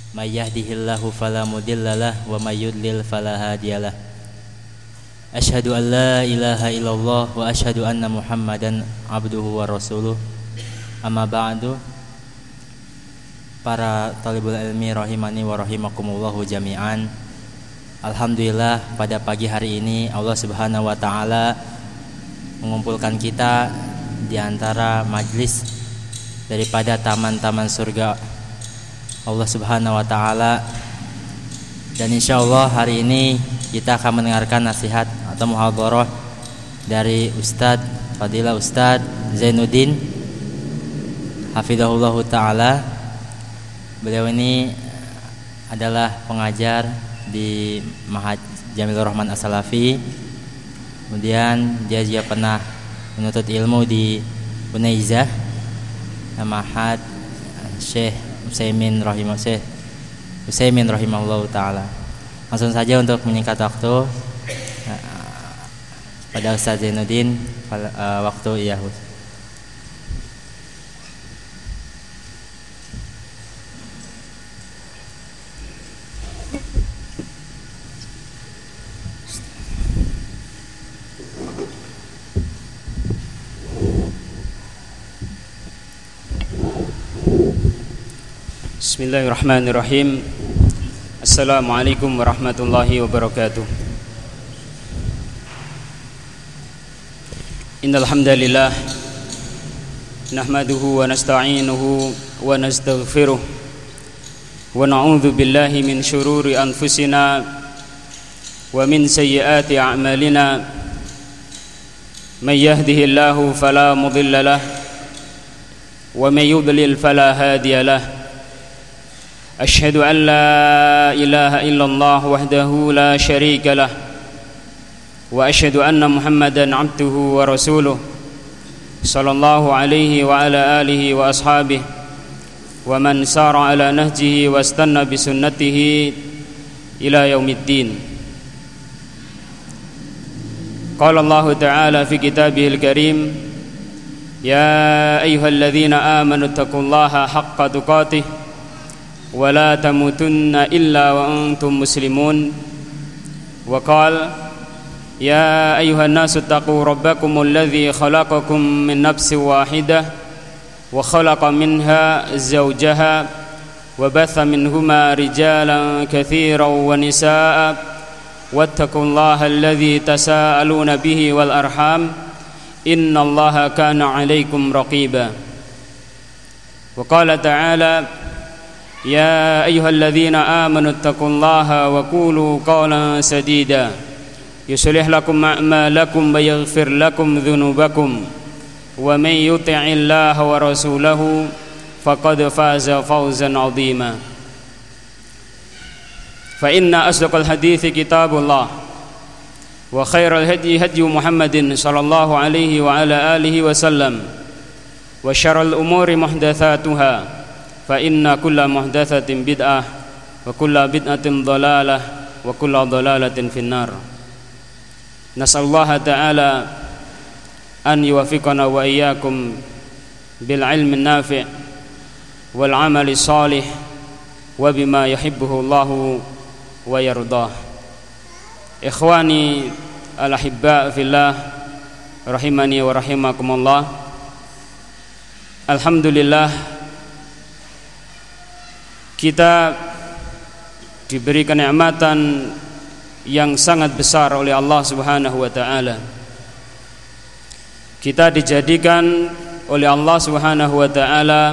may yahdihillahu fala mudhillalah wa may yudlil fala hadiyalah. Asyhadu an la ilaha illallah wa asyhadu anna Muhammadan abduhu wa rasuluh. Amma ba'du. Para talibul ilmi rahimani wa rahimakumullahu jami'an. Alhamdulillah pada pagi hari ini Allah Subhanahu wa taala mengumpulkan kita di antara majlis daripada taman-taman surga Allah Subhanahu wa taala. Dan insyaallah hari ini kita akan mendengarkan nasihat atau muhadharah dari Fadilah Ustadz Zainuddin hafizahullahu taala. Beliau ini adalah pengajar di Ma'had Jamilur Rahman As-Salafi. Kemudian dia juga pernah menuntut ilmu di Unaizah Ma'had Syekh Utsaimin rahimahullahu taala. Langsung saja untuk menyingkat waktu pada Ustaz Zainuddin, waktu iya. Bismillahirrahmanirrahim. Assalamualaikum warahmatullahi wabarakatuh. Innal hamdalillah nahmaduhu wa nasta'inuhu wa nastaghfiruh wa na'udzu billahi min shururi anfusina wa min sayyiati a'malina. May yahdihillahu fala mudilla lahu wa may yudlil fala hadiya lahu. أشهد أن لا إله إلا الله وحده لا شريك له وأشهد أن محمدا عبده ورسوله صلى الله عليه وعلى آله وأصحابه ومن سار على نهجه واستنى بسنته إلى يوم الدين. قال الله تعالى في كتابه الكريم: يا أيها الذين آمنوا اتقوا الله حق تقاته ولا تموتن إلا وأنتم مسلمون. وقال: يا أيها الناس اتقوا ربكم الذي خلقكم من نفس واحدة وخلق منها زوجها وبث منهما رجالا كثيرا ونساء واتقوا الله الذي تساءلون به والأرحام إن الله كان عليكم رقيبا. وقال تعالى: يا أيها الذين آمنوا اتقوا الله وقولوا قولا سديدا يصلح لكم أعمالكم ويغفر لكم ذنوبكم ومن يطع الله ورسوله فقد فاز فوزا عظيما. فإن أصدق الحديث كتاب الله وخير الهدي هدي محمد صلى الله عليه وعلى آله وسلم وشر الأمور محدثاتها فإن كل محدثة بدعة وكل بدعة ضلالة وكل ضلالة في النار. نسأل الله تعالى أن يوفقنا وإياكم بالعلم النافع والعمل الصالح وبما يحبه الله ويرضاه. إخواني الأحباء في الله rahimani wa rahimakumullah. Alhamdulillah kita diberi kenikmatan yang sangat besar oleh Allah Subhanahu wa taala. Kita dijadikan oleh Allah Subhanahu wa taala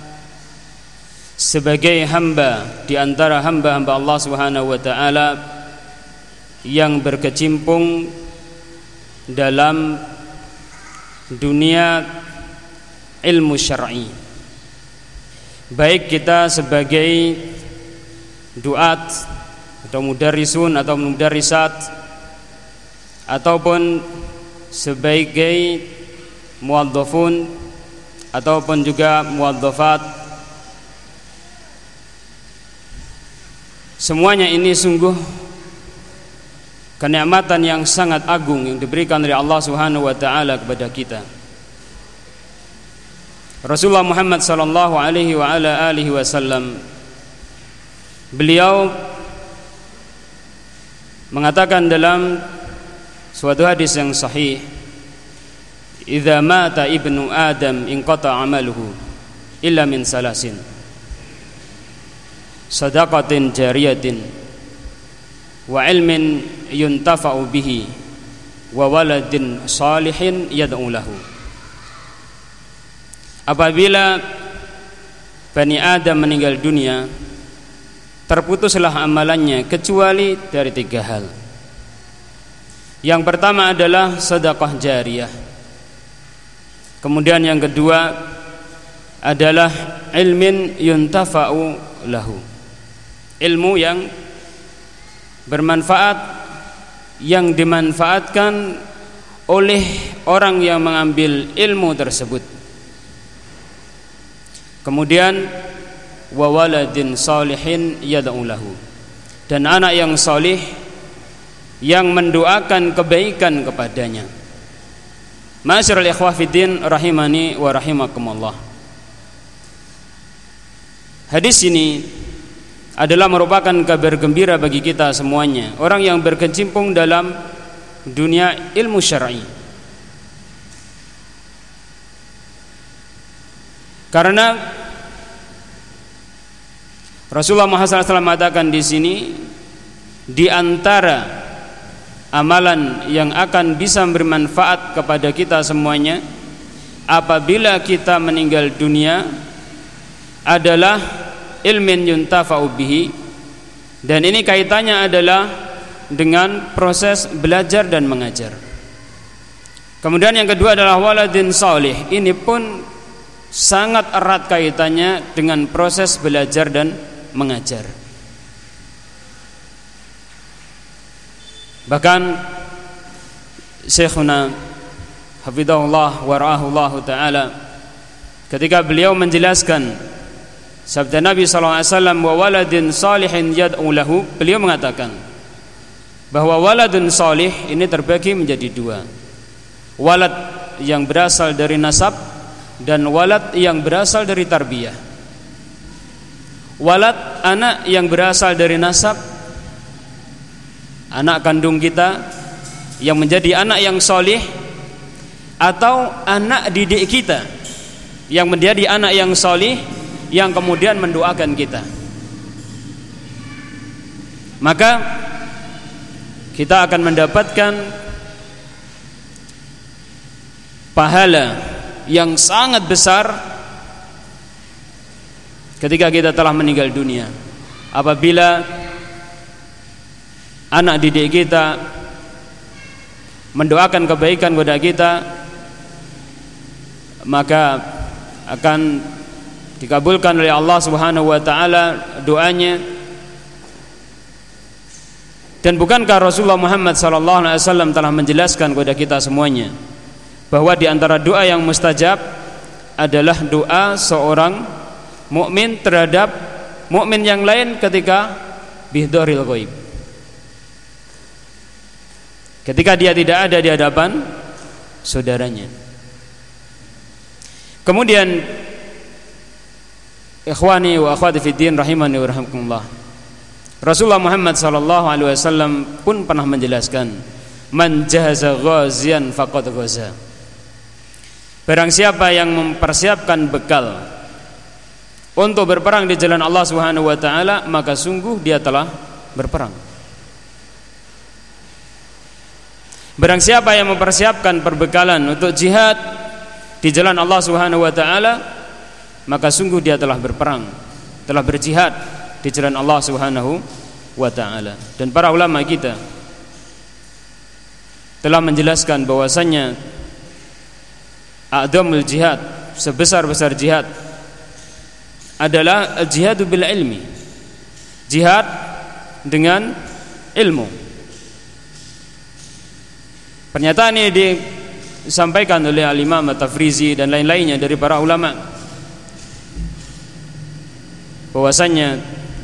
sebagai hamba di antara hamba-hamba Allah Subhanahu wa taala yang berkecimpung dalam dunia ilmu syar'i. Baik kita sebagai duat atau mudarrisun atau mudarrisat ataupun sebagai muwadzafun ataupun juga muwadzafat, semuanya ini sungguh kenikmatan yang sangat agung yang diberikan oleh Allah Subhanahu wa taala kepada kita. Rasulullah Muhammad sallallahu alaihi wa ala alihi wasallam Beliau mengatakan dalam suatu hadis yang sahih, "Idza mata ibnu Adam inqata 'amaluhu illa min salasin. Shadaqatin jariyatin wa ilmin yuntafa'u bihi wa waladin salihin yad'u lahu." Apabila Bani Adam meninggal dunia, terputuslah amalannya kecuali dari 3 hal. Yang pertama adalah sedekah jariyah. Kemudian yang kedua adalah ilmin yuntafa'u lahu, ilmu yang bermanfaat, yang dimanfaatkan oleh orang yang mengambil ilmu tersebut. Kemudian wa waladin salihin yad'u lahu, dan anak yang salih yang mendoakan kebaikan kepadanya. Ma'asyiral ikhwah fiddin rahimani wa rahimakumullah. Hadis ini adalah merupakan kabar gembira bagi kita semuanya, orang yang berkecimpung dalam dunia ilmu syar'i. Karena Rasulullah Muhammad SAW mengatakan di sini, di antara amalan yang akan bisa bermanfaat kepada kita semuanya apabila kita meninggal dunia adalah ilmin yuntafa'u bihi, dan ini kaitannya adalah dengan proses belajar dan mengajar. Kemudian yang kedua adalah waladin salih. Ini pun sangat erat kaitannya dengan proses belajar dan mengajar. Bahkan Syekhuna hafidhahullah wa ra'ahullah ta'ala ketika beliau menjelaskan sabda Nabi SAW, wa waladin salihin yad'u lahu, beliau mengatakan bahwa waladun salih ini terbagi menjadi 2. Walad yang berasal dari nasab dan walad yang berasal dari tarbiyah. Walad, anak yang berasal dari nasab, anak kandung kita yang menjadi anak yang solih, atau anak didik kita yang menjadi anak yang solih yang kemudian mendoakan kita. Maka kita akan mendapatkan pahala yang sangat besar ketika kita telah meninggal dunia, apabila anak didik kita mendoakan kebaikan kepada kita, maka akan dikabulkan oleh Allah Subhanahu wa taala doanya. Dan bukankah Rasulullah Muhammad sallallahu alaihi wasallam telah menjelaskan kepada kita semuanya bahwa di antara doa yang mustajab adalah doa seorang mukmin terhadap mukmin yang lain ketika bihdharil ghaib, ketika dia tidak ada di hadapan saudaranya. Kemudian ikhwani wa akhwati fiddin rahimani wa rahimakumullah, Rasulullah Muhammad sallallahu alaihi wasallam pun pernah menjelaskan, man jahaza ghazian faqad ghaza. Barang siapa yang mempersiapkan bekal untuk berperang di jalan Allah Subhanahu wa taala, maka sungguh dia telah berperang. Barang siapa yang mempersiapkan perbekalan untuk jihad di jalan Allah Subhanahu wa taala, maka sungguh dia telah berperang, telah berjihad di jalan Allah Subhanahu wa taala. Dan para ulama kita telah menjelaskan bahwasannya a'dhamul jihad, sebesar-besar jihad adalah jihadu bil ilmi, jihad dengan ilmu. Pernyataan ini disampaikan oleh Al-Imam At-Tafrizi dan lain-lainnya dari para ulama, bahwasanya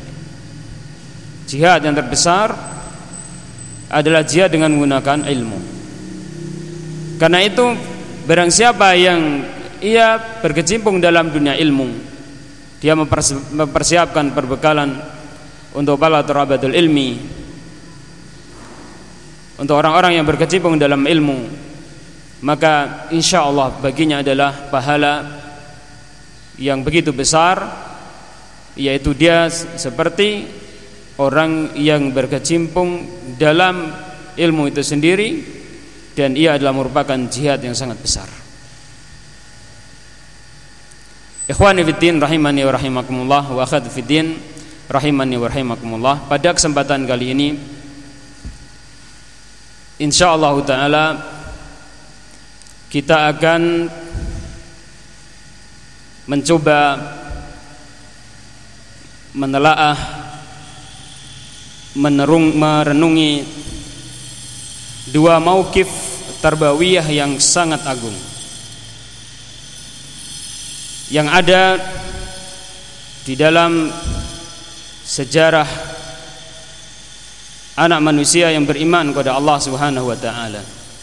jihad yang terbesar adalah jihad dengan menggunakan ilmu. Karena itu barang siapa yang ia berkecimpung dalam dunia ilmu, dia mempersiapkan perbekalan untuk para thalabatul ilmi, untuk orang-orang yang berkecimpung dalam ilmu, maka insyaallah baginya adalah pahala yang begitu besar, yaitu dia seperti orang yang berkecimpung dalam ilmu itu sendiri, dan ia adalah merupakan jihad yang sangat besar. Ikhwani fiddin rahimani wa rahimakumullah, wa akhwati fiddin rahimani wa rahimakumullah. Pada kesempatan kali ini insyaallah taala kita akan mencoba menelaah, merenungi dua mauqif tarbawiyah yang sangat agung yang ada di dalam sejarah anak manusia yang beriman kepada Allah Subhanahu wa taala.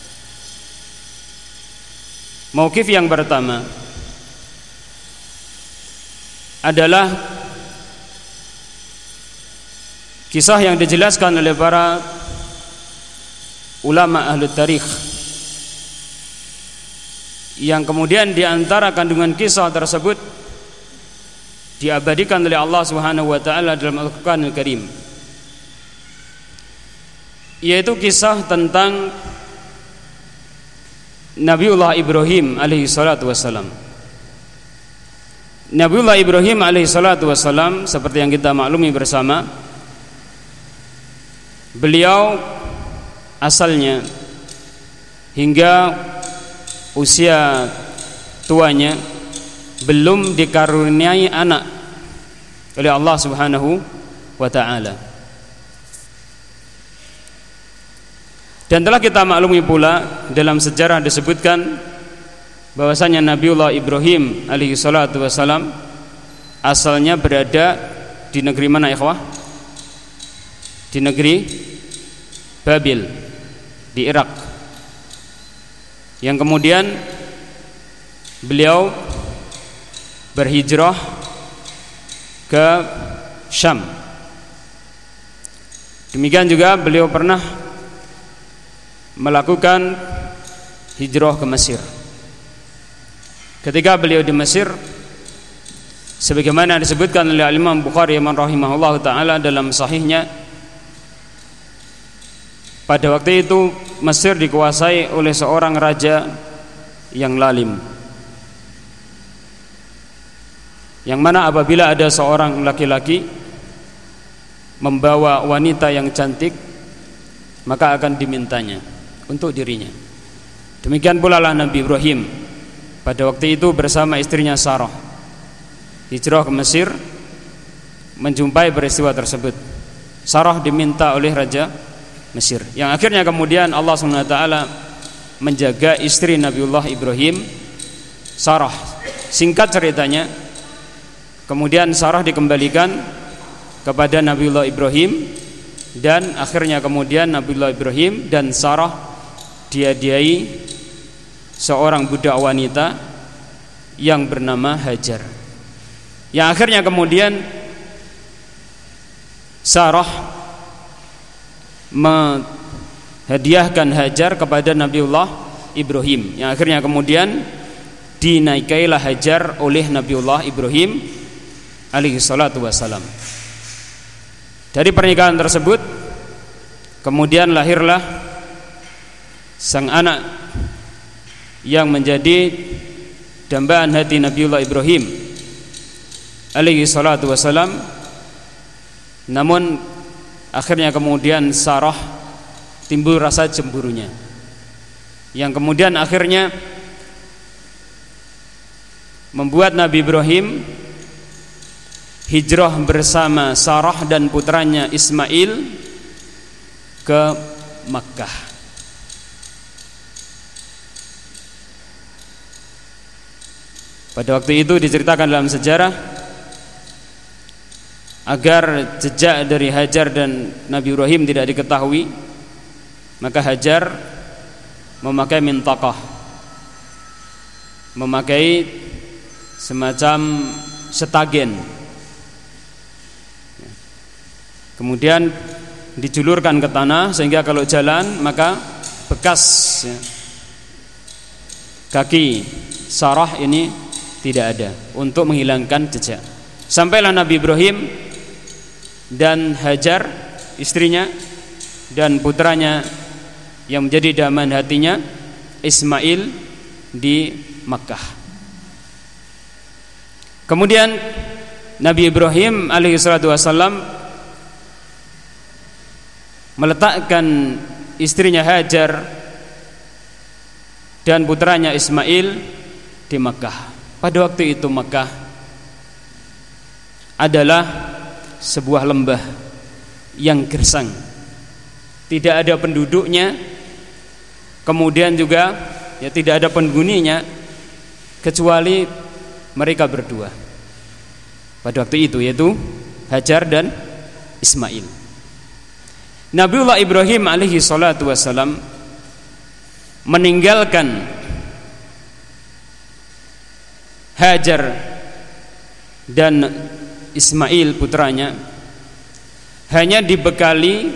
Mauqif yang pertama adalah kisah yang dijelaskan oleh para ulama ahli tarikh, yang kemudian di antara kandungan kisah tersebut diabadikan oleh Allah Subhanahu wa taala dalam Al-Qur'anul Karim, yaitu kisah tentang Nabiullah Ibrahim alaihi salatu wassalam. Nabiullah Ibrahim alaihi salatu wassalam, seperti yang kita maklumi bersama, beliau asalnya hingga usia tuanya belum dikaruniai anak oleh Allah Subhanahu wa taala. Dan telah kita maklumi pula dalam sejarah disebutkan bahwasanya Nabiullah Ibrahim alaihi salatu wassalam asalnya berada di negeri mana ikhwah? Di negeri Babil, di Irak, yang kemudian beliau berhijrah ke Syam. Demikian juga beliau pernah melakukan hijrah ke Mesir. Ketika beliau di Mesir, sebagaimana disebutkan oleh Imam Bukhari rahimahullah taala dalam sahihnya, pada waktu itu Mesir dikuasai oleh seorang raja yang lalim, yang mana apabila ada seorang laki-laki membawa wanita yang cantik, maka akan dimintanya untuk dirinya. Demikian pula lah Nabi Ibrahim pada waktu itu bersama istrinya Sarah hijrah ke Mesir, menjumpai peristiwa tersebut. Sarah diminta oleh raja Mesir, yang akhirnya kemudian Allah SWT menjaga istri Nabiullah Ibrahim, Sarah. Singkat ceritanya, kemudian Sarah dikembalikan kepada Nabiullah Ibrahim, dan akhirnya kemudian Nabiullah Ibrahim dan Sarah diadiai seorang budak wanita yang bernama Hajar, yang akhirnya kemudian Sarah menghadiahkan Hajar kepada Nabiullah Ibrahim, yang akhirnya kemudian dinaikailah Hajar oleh Nabiullah Ibrahim alaihi salatu wassalam. Dari pernikahan tersebut kemudian lahirlah sang anak yang menjadi dambaan hati Nabiullah Ibrahim alaihi salatu wassalam. Namun akhirnya kemudian Sarah timbul rasa cemburunya, yang kemudian akhirnya membuat Nabi Ibrahim hijrah bersama Sarah dan putranya Ismail ke Makkah. Pada waktu itu diceritakan dalam sejarah, agar jejak dari Hajar dan Nabi Ibrahim tidak diketahui, maka Hajar memakai mintaqah, memakai semacam setagen, kemudian dijulurkan ke tanah sehingga kalau jalan maka bekas kaki Sarah ini tidak ada, untuk menghilangkan jejak. Sampailah Nabi Ibrahim dan Hajar istrinya dan putranya yang menjadi daman hatinya Ismail di Makkah. Kemudian Nabi Ibrahim alaihissalatu wassalam meletakkan istrinya Hajar dan putranya Ismail di Makkah. Pada waktu itu Makkah adalah sebuah lembah yang gersang, tidak ada penduduknya, kemudian juga tidak ada penghuninya kecuali mereka berdua pada waktu itu, yaitu Hajar dan Ismail. Nabiullah Ibrahim alaihi salatu wassalam meninggalkan Hajar dan Ismail putranya hanya dibekali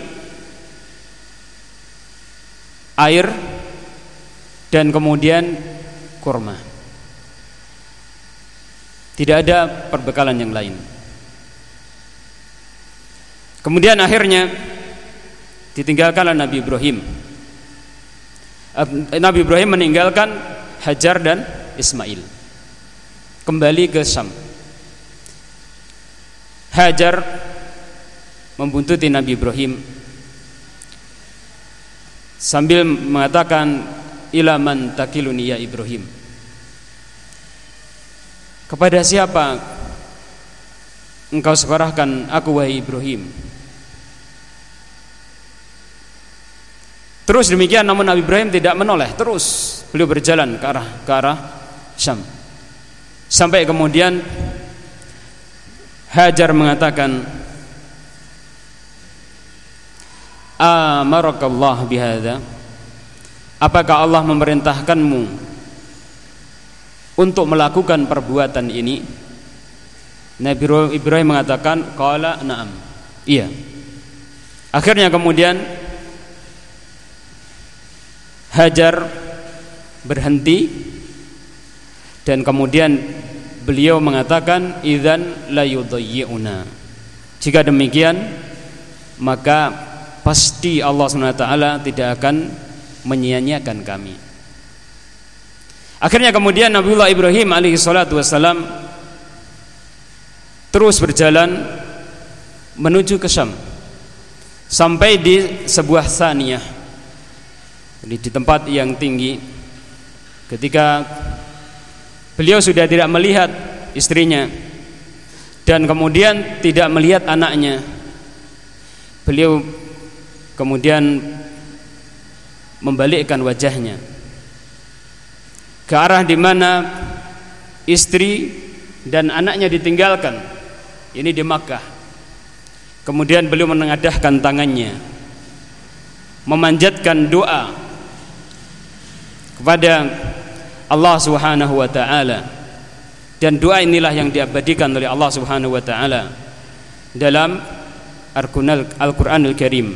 air dan kemudian kurma. Tidak ada perbekalan yang lain. Kemudian akhirnya ditinggalkanlah Nabi Ibrahim. Nabi Ibrahim meninggalkan Hajar dan Ismail, kembali ke Syam. Hajar membuntuti Nabi Ibrahim sambil mengatakan, ila man takiluni ya Ibrahim, kepada siapa engkau sekolahkan aku wahai Ibrahim? Terus demikian, namun Nabi Ibrahim tidak menoleh, terus beliau berjalan ke arah Syam. Sampai kemudian Hajar mengatakan, amarakallah bihadza, apakah Allah memerintahkanmu untuk melakukan perbuatan ini? Nabi Ibrahim mengatakan, qala na'am, iya. Akhirnya kemudian Hajar berhenti dan kemudian beliau mengatakan, idzan la yudayyi'una, jika demikian maka pasti Allah SWT tidak akan menyia-nyiakan kami. Akhirnya kemudian Nabiullah Ibrahim alaihi salatu wassalam terus berjalan menuju ke Syam, sampai di sebuah saniyah, di tempat yang tinggi. Ketika beliau sudah tidak melihat istrinya dan kemudian tidak melihat anaknya, beliau kemudian membalikkan wajahnya ke arah di mana istri dan anaknya ditinggalkan, ini di Makkah. Kemudian beliau menengadahkan tangannya, memanjatkan doa kepada Allah Subhanahu wa taala, dan doa inilah yang diabadikan oleh Allah Subhanahu wa taala dalam Al-Qur'anul Karim,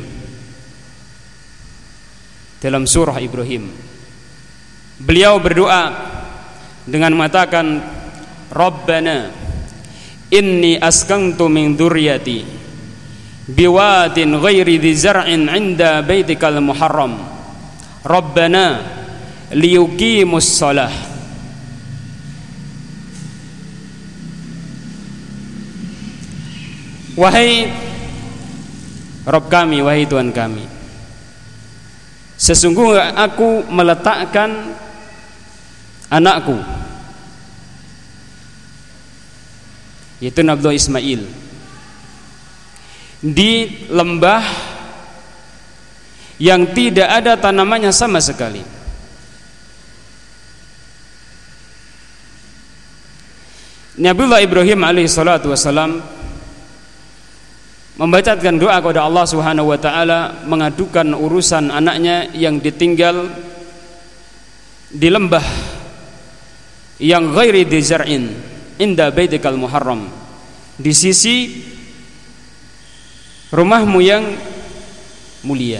dalam surah Ibrahim. Beliau berdoa dengan mengatakan, Rabbana inni askantu min dzurriyyati biwadin ghairi dzi zar'in 'inda baitikal muharram Rabbana liyuqimus shalah. Wahai Rabb kami, wahai Tuhan kami, sesungguhnya aku meletakkan anakku, yaitu Nabi Ismail, di lembah yang tidak ada tanamannya sama sekali. Nabiullah Ibrahim alaihi salatu wassalam membacakan doa kepada Allah Subhanahu wa taala, mengadukan urusan anaknya yang ditinggal di lembah yang ghairi dzar'in inda baitikal muharram, di sisi rumahmu yang mulia.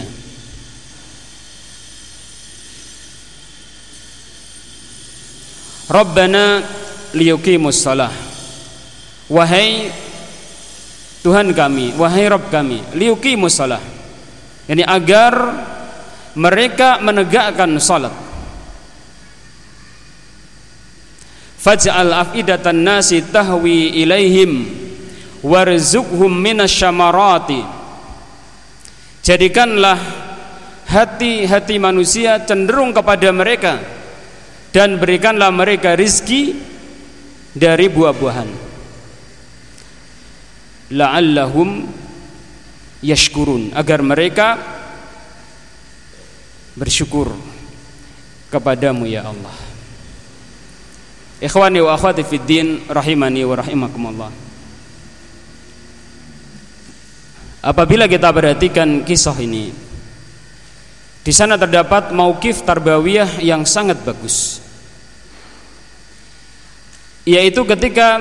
Rabbana liyuqimus shalah. Wahai Tuhan kami, wahai Rabb kami, liyuqimus shalah. Yani agar mereka menegakkan salat. Faj'al afidatan nasi tahwi ilaihim warzuqhum minasyamarati. Jadikanlah hati-hati manusia cenderung kepada mereka dan berikanlah mereka rizki dari buah-buahan. La'allahum yashkurun, agar mereka bersyukur kepadamu ya Allah. Ikhwani wa akhwati fid din, rahimani wa rahimakumullah. Apabila kita perhatikan kisah ini, di sana terdapat mauqif tarbawiyah yang sangat bagus, yaitu ketika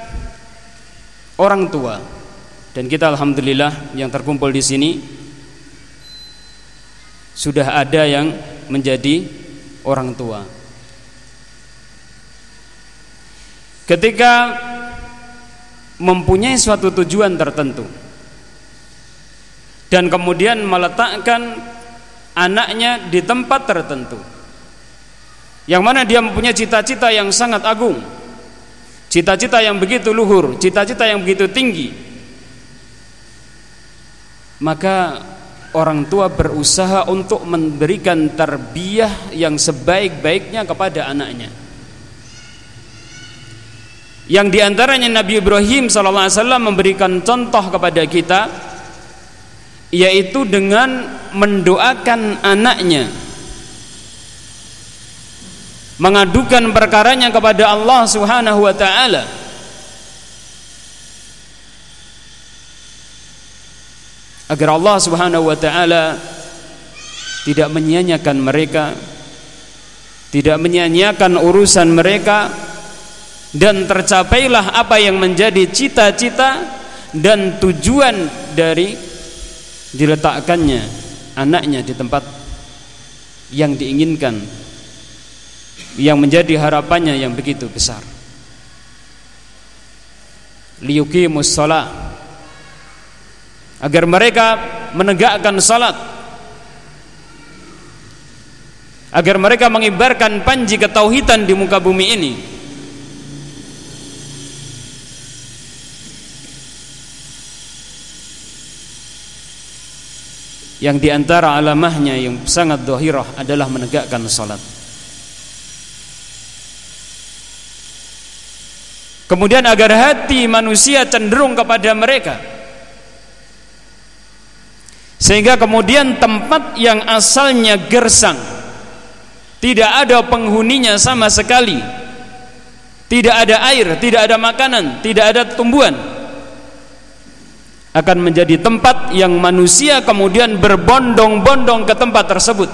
orang tua, dan kita alhamdulillah yang terkumpul di sini sudah ada yang menjadi orang tua. Ketika mempunyai suatu tujuan tertentu dan kemudian meletakkan anaknya di tempat tertentu, yang mana dia mempunyai cita-cita yang sangat agung, cita-cita yang begitu luhur, cita-cita yang begitu tinggi, maka orang tua berusaha untuk memberikan tarbiyah yang sebaik-baiknya kepada anaknya. Yang diantaranya Nabi Ibrahim SAW memberikan contoh kepada kita, yaitu dengan mendoakan anaknya, mengadukan perkaranya kepada Allah Subhanahu wa ta'ala, agar Allah Subhanahu wa ta'ala tidak menyia-nyiakan mereka, tidak menyia-nyiakan urusan mereka, dan tercapailah apa yang menjadi cita-cita dan tujuan dari diletakkannya anaknya di tempat yang diinginkan, yang menjadi harapannya yang begitu besar. Liyuqimus shalah, agar mereka menegakkan salat, agar mereka mengibarkan panji ketauhidan di muka bumi ini. Yang diantara alamahnya yang sangat dhahirah adalah menegakkan salat. Kemudian agar hati manusia cenderung kepada mereka, sehingga kemudian tempat yang asalnya gersang, tidak ada penghuninya sama sekali, tidak ada air, tidak ada makanan, tidak ada tumbuhan, akan menjadi tempat yang manusia kemudian berbondong-bondong ke tempat tersebut,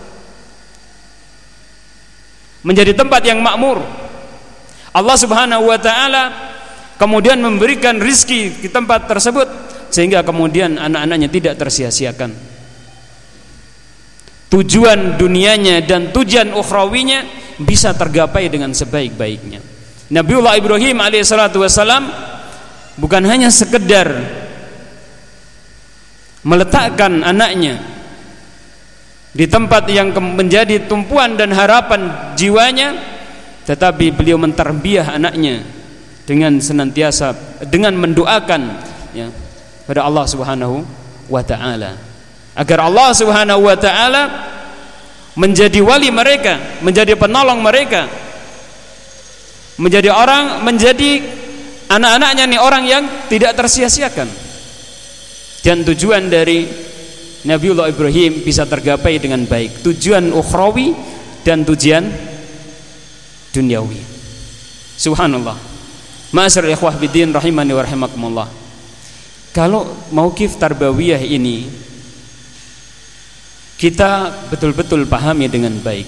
menjadi tempat yang makmur. Allah Subhanahu wa ta'ala kemudian memberikan rizki di tempat tersebut, sehingga kemudian anak-anaknya tidak tersia-siakan. Tujuan dunianya dan tujuan ukhrawinya bisa tergapai dengan sebaik-baiknya. Nabiullah Ibrahim alaihissalatu wassalam bukan hanya sekedar meletakkan anaknya di tempat yang menjadi tumpuan dan harapan jiwanya, tetapi beliau mentarbiyah anaknya dengan senantiasa dengan mendoakan ya pada Allah Subhanahu wa ta'ala, agar Allah Subhanahu wa ta'ala menjadi wali mereka, menjadi penolong mereka, menjadi anak-anaknya nih orang yang tidak tersia-siakan. Dan tujuan dari Nabiullah Ibrahim bisa tergapai dengan baik, tujuan ukhrawi dan tujuan duniawi. Subhanallah. Ma'asyiral ikhwah bidin rahimani wa rahimakumullah. Kalau mauqif tarbawiyah ini kita betul-betul pahami dengan baik,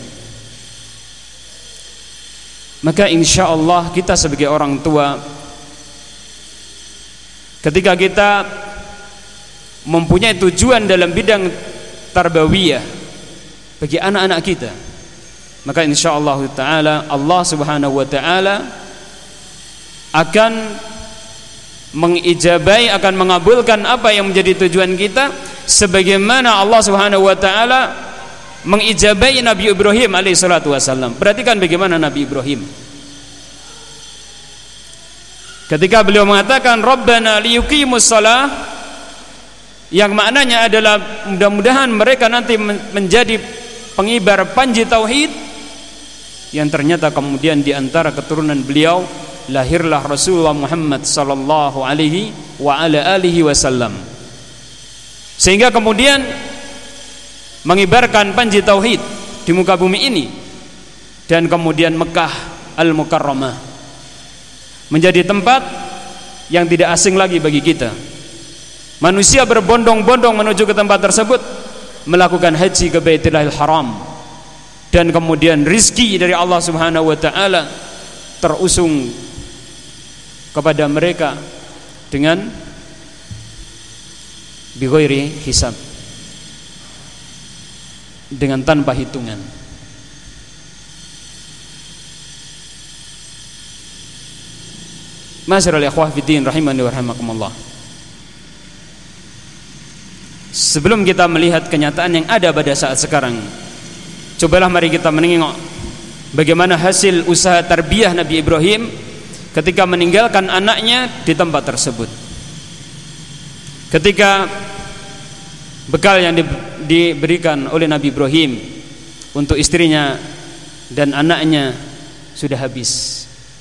maka insyaallah kita sebagai orang tua, ketika kita mempunyai tujuan dalam bidang tarbawiyah bagi anak-anak kita, maka insyaallah taala Allah Subhanahu wa taala akan mengijabai, akan mengabulkan apa yang menjadi tujuan kita, sebagaimana Allah Subhanahu wa taala mengijabai Nabi Ibrahim alaihi salatu wasallam. Perhatikan bagaimana Nabi Ibrahim ketika beliau mengatakan Rabbana liyuqimus shalah, yang maknanya adalah mudah-mudahan mereka nanti menjadi pengibar panji tauhid, yang ternyata kemudian di antara keturunan beliau lahirlah Rasulullah Muhammad sallallahu alaihi wa ala alihi wasallam, sehingga kemudian mengibarkan panji tauhid di muka bumi ini. Dan kemudian Mekah Al-Mukarramah menjadi tempat yang tidak asing lagi bagi kita. Manusia berbondong-bondong menuju ke tempat tersebut, melakukan haji ke Baitullahil Haram, dan kemudian rizki dari Allah Subhanahu wa taala terusung kepada mereka dengan bighairi hisab, dengan tanpa hitungan. Ma'asyiral ikhwah fiddin rahimani wa rahimakumullah. Sebelum kita melihat kenyataan yang ada pada saat sekarang, cobalah mari kita menengok bagaimana hasil usaha tarbiyah Nabi Ibrahim ketika meninggalkan anaknya di tempat tersebut. Ketika bekal yang diberikan oleh Nabi Ibrahim untuk istrinya dan anaknya sudah habis,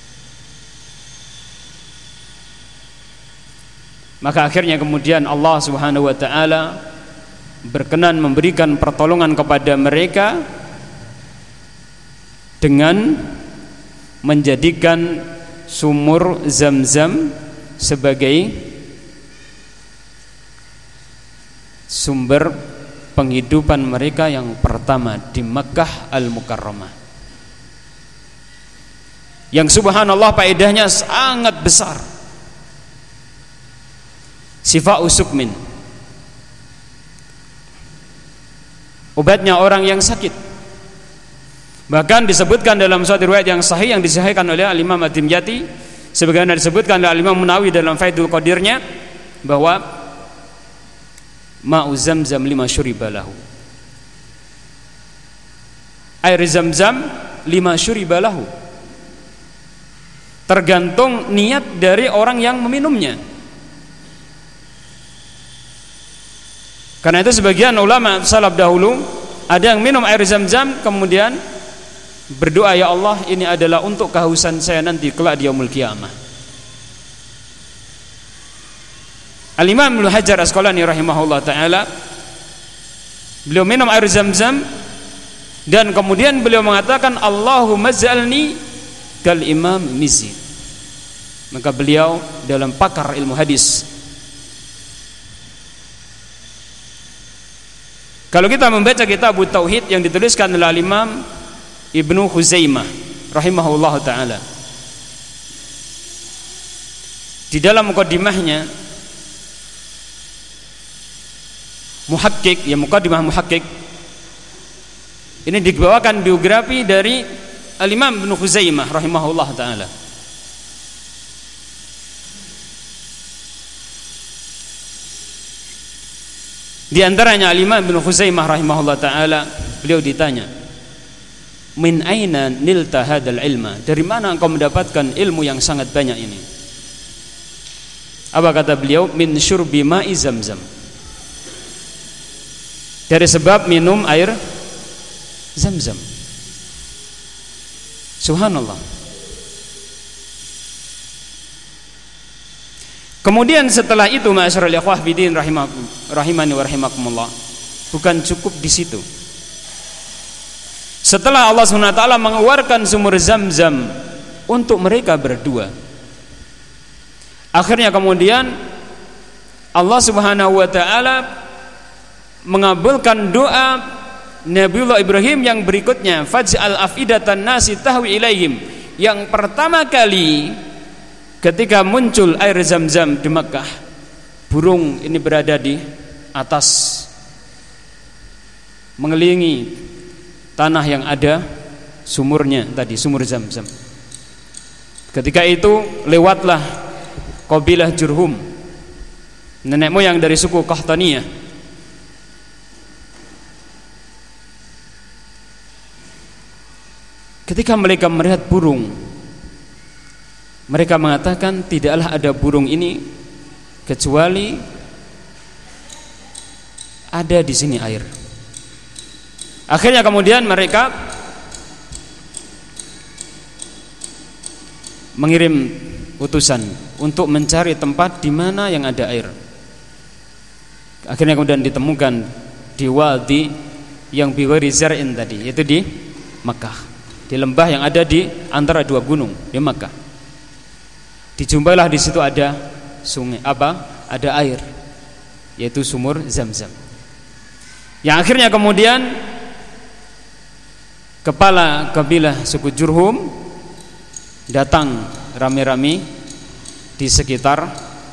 maka akhirnya kemudian Allah Subhanahu wa taala berkenan memberikan pertolongan kepada mereka dengan menjadikan sumur Zam-Zam sebagai sumber penghidupan mereka yang pertama di Makkah Al-Mukarramah, yang subhanallah faedahnya sangat besar. Sifa'u sukmin, obatnya orang yang sakit. Bahkan disebutkan dalam suatu riwayat yang sahih yang disahihkan oleh Al-Imam Ad-Dimyati, sebagaimana disebutkan oleh Al-Imam Munawi dalam Faidul Qadirnya, bahwa ma'u Zamzam lima syuriba lahu, air Zamzam lima syuriba lahu, tergantung niat dari orang yang meminumnya. Karena itu sebagian ulama salaf dahulu ada yang minum air Zam-Zam kemudian berdoa, ya Allah, ini adalah untuk kehausan saya nanti kelak di yaumul qiyamah. Al-Imam Ibnu Hajar Asqalani rahimahullah taala, beliau minum air Zam-Zam dan kemudian beliau mengatakan Allahumma ja'alni kal Imam Mizzi. Maka beliau dalam pakar ilmu hadis, kalau kita membaca kitab Tauhid yang dituliskan oleh Imam Ibnu Khuzaimah rahimahullah ta'ala, di dalam muqaddimahnya muhakkik, ya muqaddimah muhakkik ini dibawakan biografi dari Al-Imam Ibnu Khuzaimah rahimahullah ta'ala. Di antaranya Al-Imam Ibnu Khuzaimah rahimahullah ta'ala, beliau ditanya, min aina nilta hadzal ilma, dari mana engkau mendapatkan ilmu yang sangat banyak ini? Apa kata beliau? Min syurbi ma'i Zamzam, dari sebab minum air Zamzam. Subhanallah. Kemudian setelah itu, ma'asyiral ikhwah bidin rahimani wa rahimakumullah, bukan cukup di situ. Setelah Allah SWT mengeluarkan sumur Zam-Zam untuk mereka berdua, akhirnya kemudian Allah Subhanahu wa taala mengabulkan doa Nabiullah Ibrahim yang berikutnya, faj'al afidatan nasi tahwi ilaihim. Yang pertama kali ketika muncul air Zam-Zam di Makkah, burung ini berada di atas mengelilingi tanah yang ada sumurnya tadi, sumur Zam-Zam. Ketika itu lewatlah kabilah Jurhum, nenek moyang dari suku Qahtaniyah. Ketika mereka melihat burung, mereka mengatakan tidaklah ada burung ini kecuali ada di sini air. Akhirnya kemudian mereka mengirim utusan untuk mencari tempat di mana yang ada air. Akhirnya kemudian ditemukan di wadi yang biwari zar'in tadi, yaitu di Makkah, di lembah yang ada di antara dua gunung di Makkah. Dijumpailah di situ ada sungai, ada air, yaitu sumur Zam-Zam. Yang akhirnya kemudian kepala kabilah suku Jurhum datang rame-rame di sekitar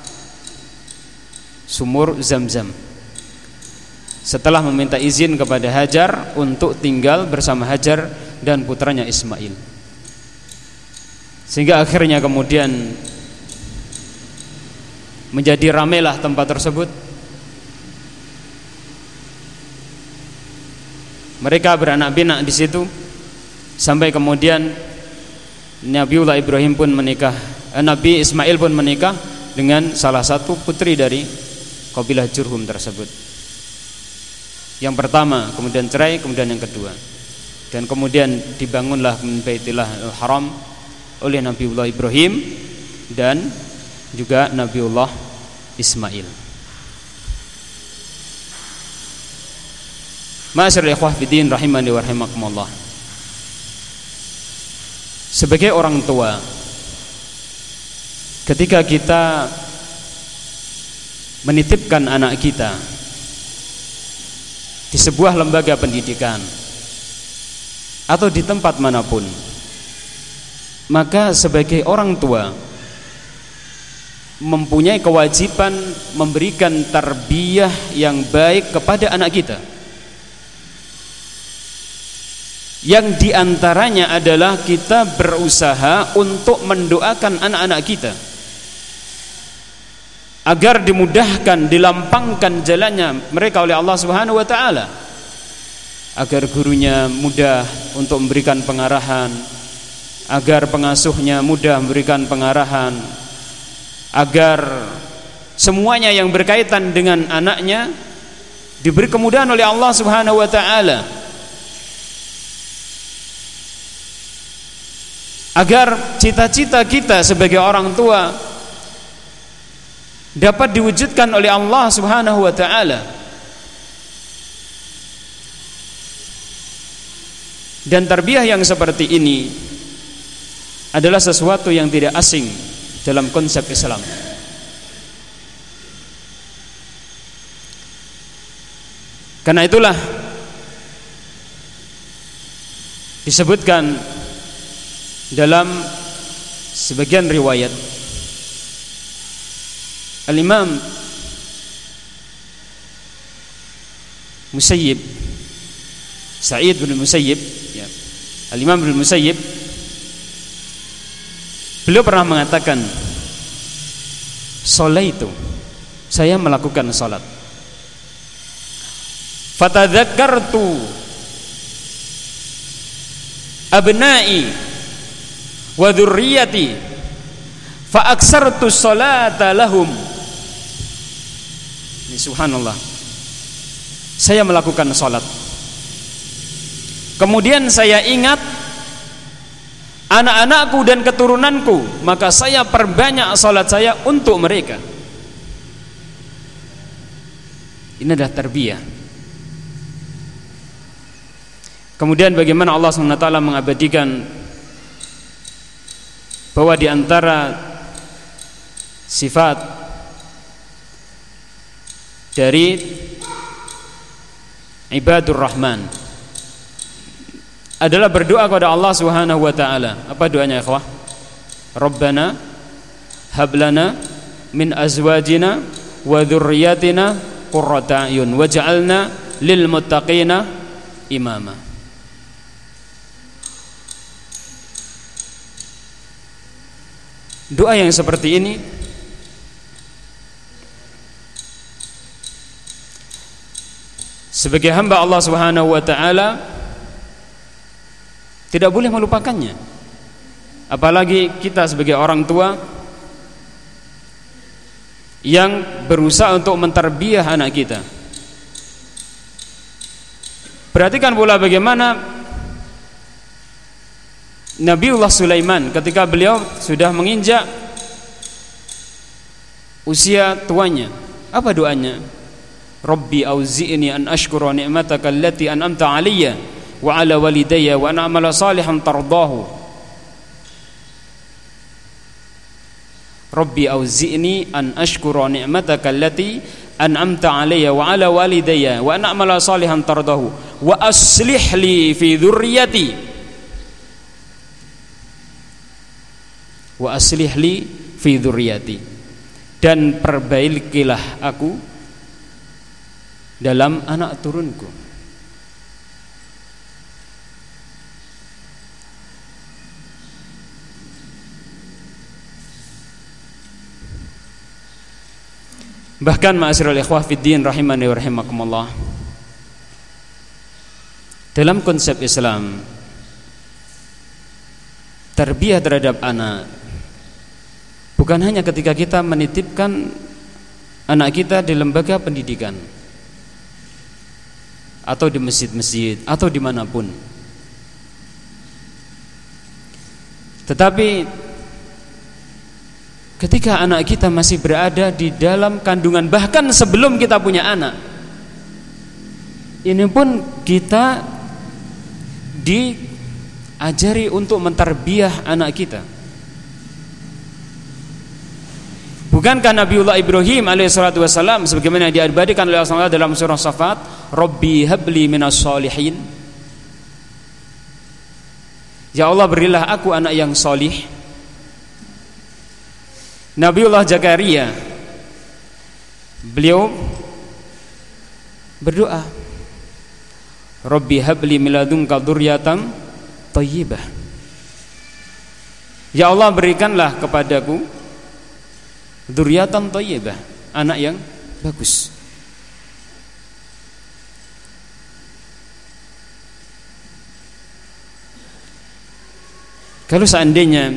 sumur Zam-Zam setelah meminta izin kepada Hajar untuk tinggal bersama Hajar dan putranya Ismail. Sehingga akhirnya kemudian menjadi ramailah tempat tersebut. Mereka beranak pinak di situ sampai kemudian Nabiullah Ibrahim pun menikah, Nabi Ismail pun menikah dengan salah satu putri dari kabilah Jurhum tersebut. Yang pertama, kemudian cerai, kemudian yang kedua. Dan kemudian dibangunlah Baitillah Al-Haram oleh Nabiullah Ibrahim dan juga Nabiullah Ismail. Ma'asyiral ikhwah fiddin rahimani wa rahimakumullah. Sebagai orang tua, ketika kita menitipkan anak kita di sebuah lembaga pendidikan atau di tempat manapun, maka sebagai orang tua mempunyai kewajiban memberikan tarbiyah yang baik kepada anak kita, yang diantaranya adalah kita berusaha untuk mendoakan anak-anak kita agar dimudahkan, dilampangkan jalannya mereka oleh Allah Subhanahu wa taala, agar gurunya mudah untuk memberikan pengarahan, agar pengasuhnya mudah memberikan pengarahan, agar semuanya yang berkaitan dengan anaknya diberi kemudahan oleh Allah Subhanahu wa taala, agar cita-cita kita sebagai orang tua dapat diwujudkan oleh Allah Subhanahu wa taala. Dan tarbiyah yang seperti ini adalah sesuatu yang tidak asing dalam konsep Islam. Karena itulah disebutkan dalam sebagian riwayat, Al-Imam Musayyib, Sa'id bin Musayyib, ya, Al-Imam bin Musayyib, beliau pernah mengatakan, "Sholaitu, saya melakukan salat. Fatadzakartu abna'i wa dzurriyyati fa aksartu sholata lahum." Ini subhanallah. Saya melakukan salat, kemudian saya ingat anak-anakku dan keturunanku, maka saya perbanyak salat saya untuk mereka. Ini adalah tarbiyah. Kemudian bagaimana Allah SWT mengabadikan bahwa di antara sifat dari ibadur rahman adalah berdoa kepada Allah Subhanahu wa taala. Apa doanya, ikhwah? Rabbana hab lana min azwajina wa dzurriyyatina qurrata a'yun waj'alna lil muttaqina imama. Doa yang seperti ini sebagai hamba Allah Subhanahu wa taala tidak boleh melupakannya. Apalagi kita sebagai orang tua yang berusaha untuk mentarbiyah anak kita. Perhatikan pula bagaimana Nabiullah Sulaiman ketika beliau sudah menginjak usia tuanya, apa doanya? Rabbi auzi'ni an ashkura ni'mataka allati an'amta 'alayya wa 'ala walidayya wa an a'mala salihan tardahu. Rabbi auzi'ni an ashkura ni'mataka allati an'amta 'alayya wa 'ala walidayya wa an a'mala salihan tardahu wa aslih li fi dzurriyyati wa aslih li fi dzurriyyati, dan perbaikilah aku dalam anak turunku. Bahkan ma'asyiral ikhwah fiddin rahimani wa rahimakumullah, dalam konsep Islam tarbiyah terhadap anak bukan hanya ketika kita menitipkan anak kita di lembaga pendidikan atau di masjid-masjid atau dimanapun, tetapi ketika anak kita masih berada di dalam kandungan, bahkan sebelum kita punya anak, ini pun kita diajari untuk mentarbiyah anak kita. Bukankah Nabiullah Ibrahim alaihissalatu wassalam sebagaimana diabadikan oleh Allah dalam surah Safat, Rabbi habli minas solihin, ya Allah berilah aku anak yang solih. Nabiullah Zakaria, beliau berdoa, Rabbi habli min ladunka dzurriyyatan thayyibah, ya Allah berikanlah kepadaku dzurriyyatan thayyibah, anak yang bagus. Kalau seandainya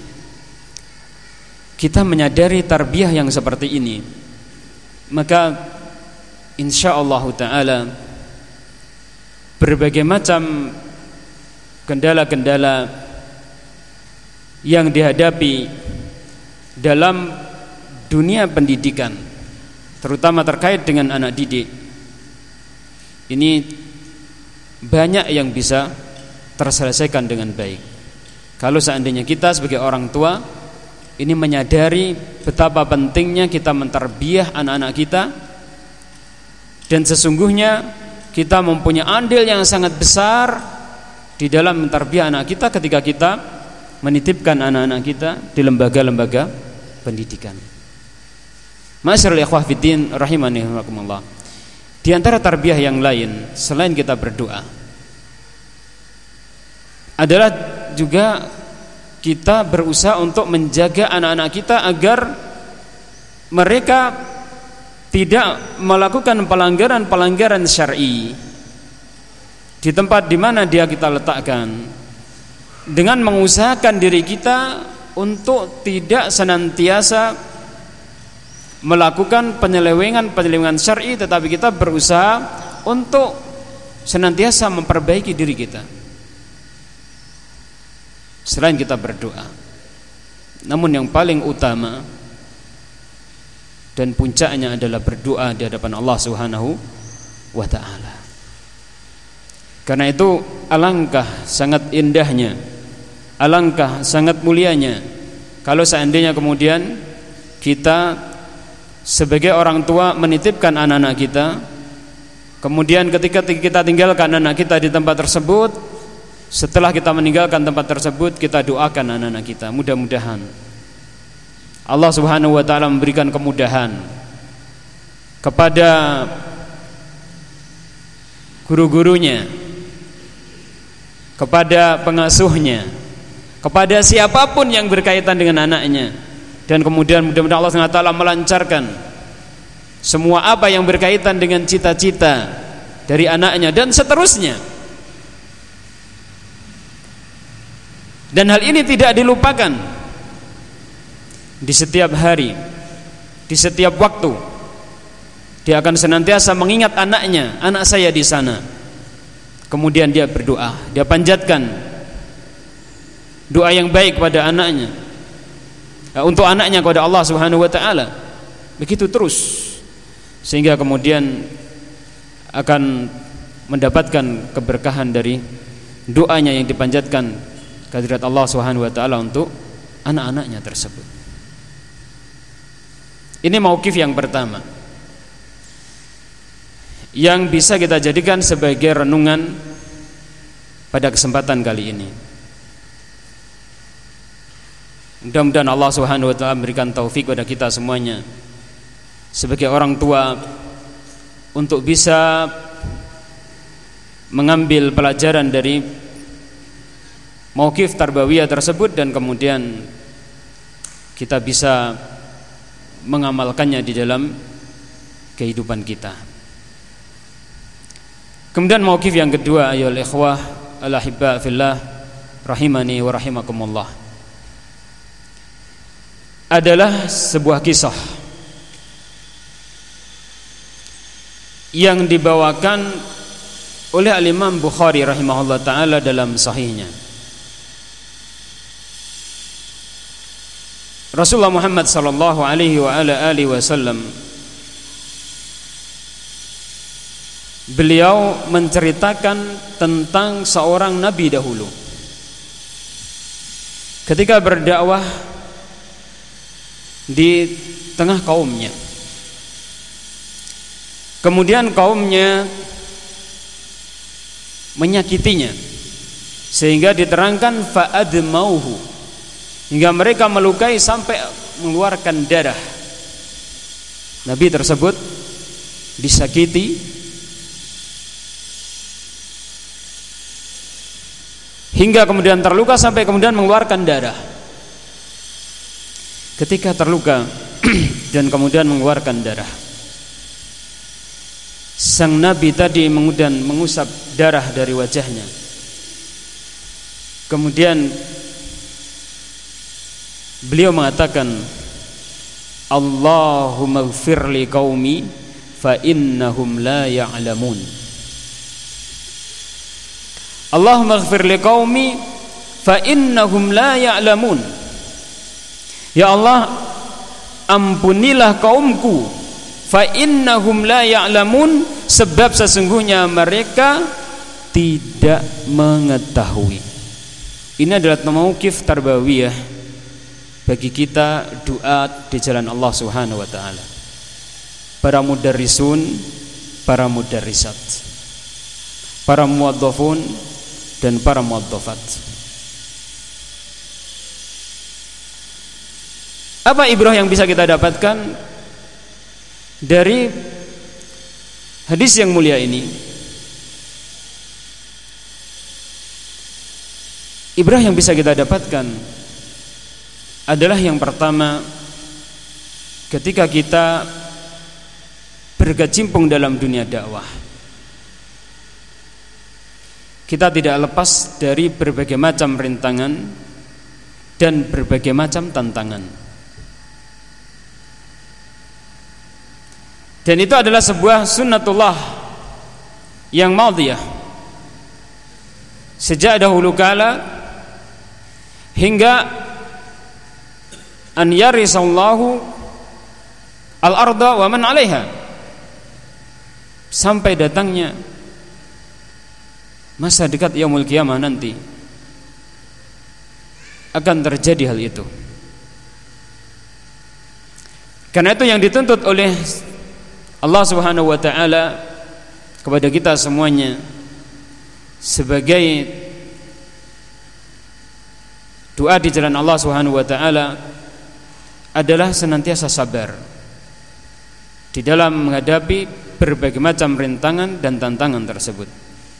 kita menyadari tarbiyah yang seperti ini, maka insyaallah ta'ala berbagai macam kendala-kendala yang dihadapi dalam dunia pendidikan, terutama terkait dengan anak didik, ini banyak yang bisa terselesaikan dengan baik kalau seandainya kita sebagai orang tua ini menyadari betapa pentingnya kita mentarbiyah anak-anak kita, dan sesungguhnya kita mempunyai andil yang sangat besar di dalam mentarbiyah anak kita ketika kita menitipkan anak-anak kita di lembaga-lembaga pendidikan. Ma'asyiral ikhwah fiddin rahimani wa rahimakumullah, di antara tarbiyah yang lain selain kita berdoa adalah juga kita berusaha untuk menjaga anak-anak kita agar mereka tidak melakukan pelanggaran-pelanggaran syar'i di tempat di mana dia kita letakkan, dengan mengusahakan diri kita untuk tidak senantiasa melakukan penyelewengan syar'i, tetapi kita berusaha untuk senantiasa memperbaiki diri kita selain kita berdoa. Namun yang paling utama dan puncaknya adalah berdoa di hadapan Allah Subhanahu wa ta'ala. Karena itu alangkah sangat indahnya, alangkah sangat mulianya kalau seandainya kemudian kita sebagai orang tua menitipkan anak-anak kita, kemudian ketika kita tinggalkan anak kita di tempat tersebut, setelah kita meninggalkan tempat tersebut, kita doakan anak-anak kita, mudah-mudahan Allah Subhanahu wa ta'ala memberikan kemudahan kepada guru-gurunya, kepada pengasuhnya, kepada siapapun yang berkaitan dengan anaknya. Dan kemudian mudah-mudahan Allah SWT melancarkan semua apa yang berkaitan dengan cita-cita dari anaknya dan seterusnya. Dan hal ini tidak dilupakan di setiap hari, di setiap waktu. Dia akan senantiasa mengingat anaknya, anak saya di sana. Kemudian dia berdoa, dia panjatkan doa yang baik pada anaknya, untuk anaknya kepada Allah Subhanahu wa taala. Begitu terus, sehingga kemudian akan mendapatkan keberkahan dari doanya yang dipanjatkan kehadirat Allah Subhanahu wa taala untuk anak-anaknya tersebut. Ini mauqif yang pertama yang bisa kita jadikan sebagai renungan pada kesempatan kali ini. Mudah-mudahan Allah Subhanahu wa taala memberikan taufik kepada kita semuanya sebagai orang tua untuk bisa mengambil pelajaran dari mauqif tarbawiyah tersebut dan kemudian kita bisa mengamalkannya di dalam kehidupan kita. Kemudian mauqif yang kedua, ayyuhal ikhwah al-ahibba fillah rahimani wa rahimakumullah, adalah sebuah kisah yang dibawakan oleh al-Imam Bukhari rahimahullah ta'ala dalam sahihnya. Rasulullah Muhammad sallallahu alaihi wa ala alihi wasallam, beliau menceritakan tentang seorang nabi dahulu ketika berdakwah di tengah kaumnya. Kemudian kaumnya menyakitinya sehingga diterangkan fa'admauhu, hingga mereka melukai sampai mengeluarkan darah. Nabi tersebut disakiti hingga kemudian terluka sampai kemudian mengeluarkan darah. Ketika terluka dan kemudian mengeluarkan darah, sang Nabi tadi kemudian mengusap darah dari wajahnya. Kemudian beliau mengatakan, Allahumma ighfir li qaumi fa innahum la ya'lamun. Allahumma ighfir li qaumi fa innahum la ya'lamun. Ya Allah, ampunilah kaumku, fa innahum la ya'lamun, sebab sesungguhnya mereka tidak mengetahui. Ini adalah mauqif tarbawiyah bagi kita duat di jalan Allah Subhanahu wa taala. Para mudarrisun, para mudarrisat, para muwadzafun dan para muwadzafat. Apa ibrah yang bisa kita dapatkan dari hadis yang mulia ini? Ibrah yang bisa kita dapatkan adalah yang pertama, ketika kita berkecimpung dalam dunia dakwah, kita tidak lepas dari berbagai macam rintangan dan berbagai macam tantangan. Dan itu adalah sebuah sunnatullah yang madhiyah sejak dahulu kala hingga an yarisallahu al-arda wa man 'alaiha, sampai datangnya masa dekat yaumul qiyamah nanti akan terjadi hal itu. Karena itu yang dituntut oleh Allah Subhanahu wa taala kepada kita semuanya sebagai doa di jalan Allah Subhanahu wa taala adalah senantiasa sabar. di dalam menghadapi berbagai macam rintangan dan tantangan tersebut.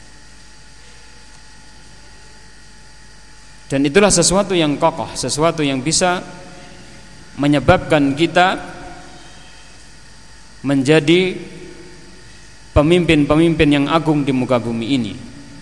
Dan itulah sesuatu yang kokoh, sesuatu yang bisa menyebabkan kita menjadi pemimpin-pemimpin yang agung di muka bumi ini.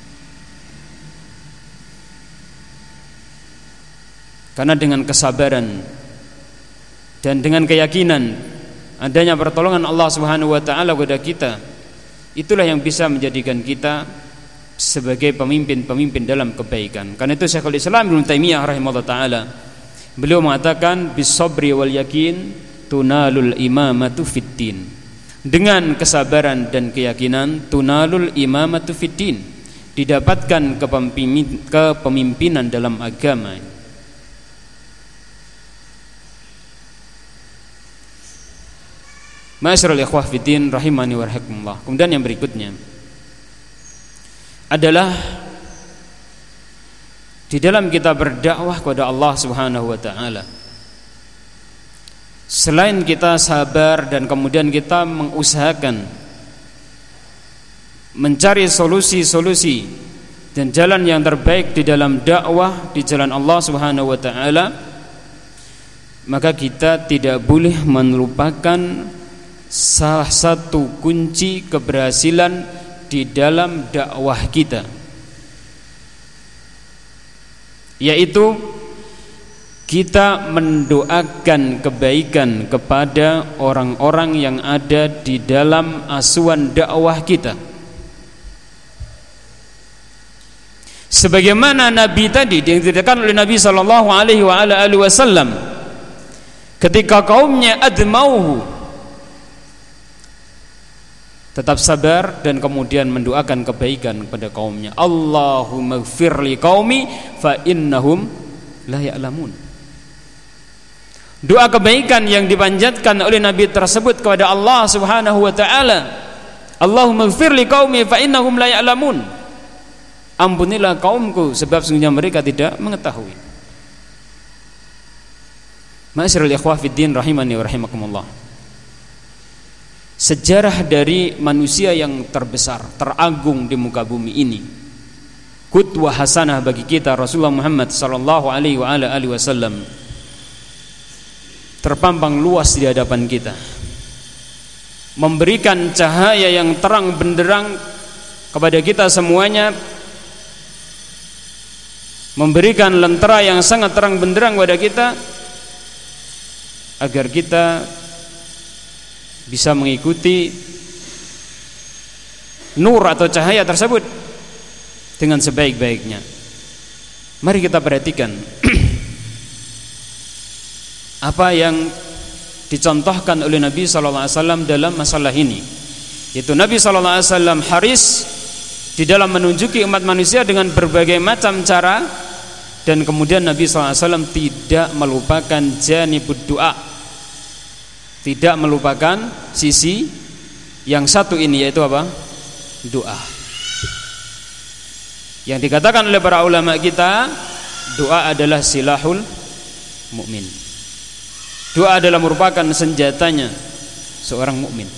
Karena dengan kesabaran dan dengan keyakinan adanya pertolongan Allah Subhanahu wa taala kepada kita, itulah yang bisa menjadikan kita sebagai pemimpin-pemimpin dalam kebaikan. Karena itu Syekhul Islam Ibnu Taimiyah rahimahullah taala, beliau mengatakan bis-sabri wal yakin tunalul imamatu fiddin. Dengan kesabaran dan keyakinan tunalul imamatu fiddin, didapatkan kepemimpinan dalam agama. Ma'asyiral ikhwah fiddin rahimani wa rahimakumullah. Kemudian yang berikutnya adalah di dalam kita berdakwah kepada Allah Subhanahu wa taala, selain kita sabar dan kemudian kita mengusahakan mencari solusi-solusi dan jalan yang terbaik di dalam dakwah di jalan Allah Subhanahu wa taala, maka kita tidak boleh melupakan salah satu kunci keberhasilan di dalam dakwah kita, yaitu kita mendoakan kebaikan kepada orang-orang yang ada di dalam asuhan dakwah kita. Sebagaimana Nabi tadi yang diceritakan oleh Nabi sallallahu alaihi wasallam ketika kaumnya admauhu, tetap sabar dan kemudian mendoakan kebaikan kepada kaumnya. Allahumma ighfir li qaumi fa innahum la ya'lamun. Doa kebaikan yang dipanjatkan oleh Nabi tersebut kepada Allah Subhanahu wa taala, Allahumma ighfir li qaumi fa innahum la ya'lamun. Ampunilah kaumku sebab sesungguhnya mereka tidak mengetahui. Ma'asyiral ikhwah fiddin rahimani wa rahimakumullah. Sejarah dari manusia yang terbesar, teragung di muka bumi ini, qudwah hasanah bagi kita Rasulullah Muhammad sallallahu alaihi wasallam, terpampang luas di hadapan kita, memberikan cahaya yang terang benderang kepada kita semuanya, memberikan lentera yang sangat terang benderang kepada kita agar kita bisa mengikuti nur atau cahaya tersebut dengan sebaik-baiknya. Mari kita perhatikan apa yang dicontohkan oleh Nabi sallallahu alaihi wasallam dalam masalah ini, yaitu Nabi sallallahu alaihi wasallam haris di dalam menunjuki umat manusia dengan berbagai macam cara, dan kemudian Nabi sallallahu alaihi wasallam tidak melupakan janibud doa, tidak melupakan sisi yang satu ini, yaitu apa? Doa. Yang dikatakan oleh para ulama kita, doa adalah silahul mukmin. Doa adalah merupakan senjatanya seorang mukmin.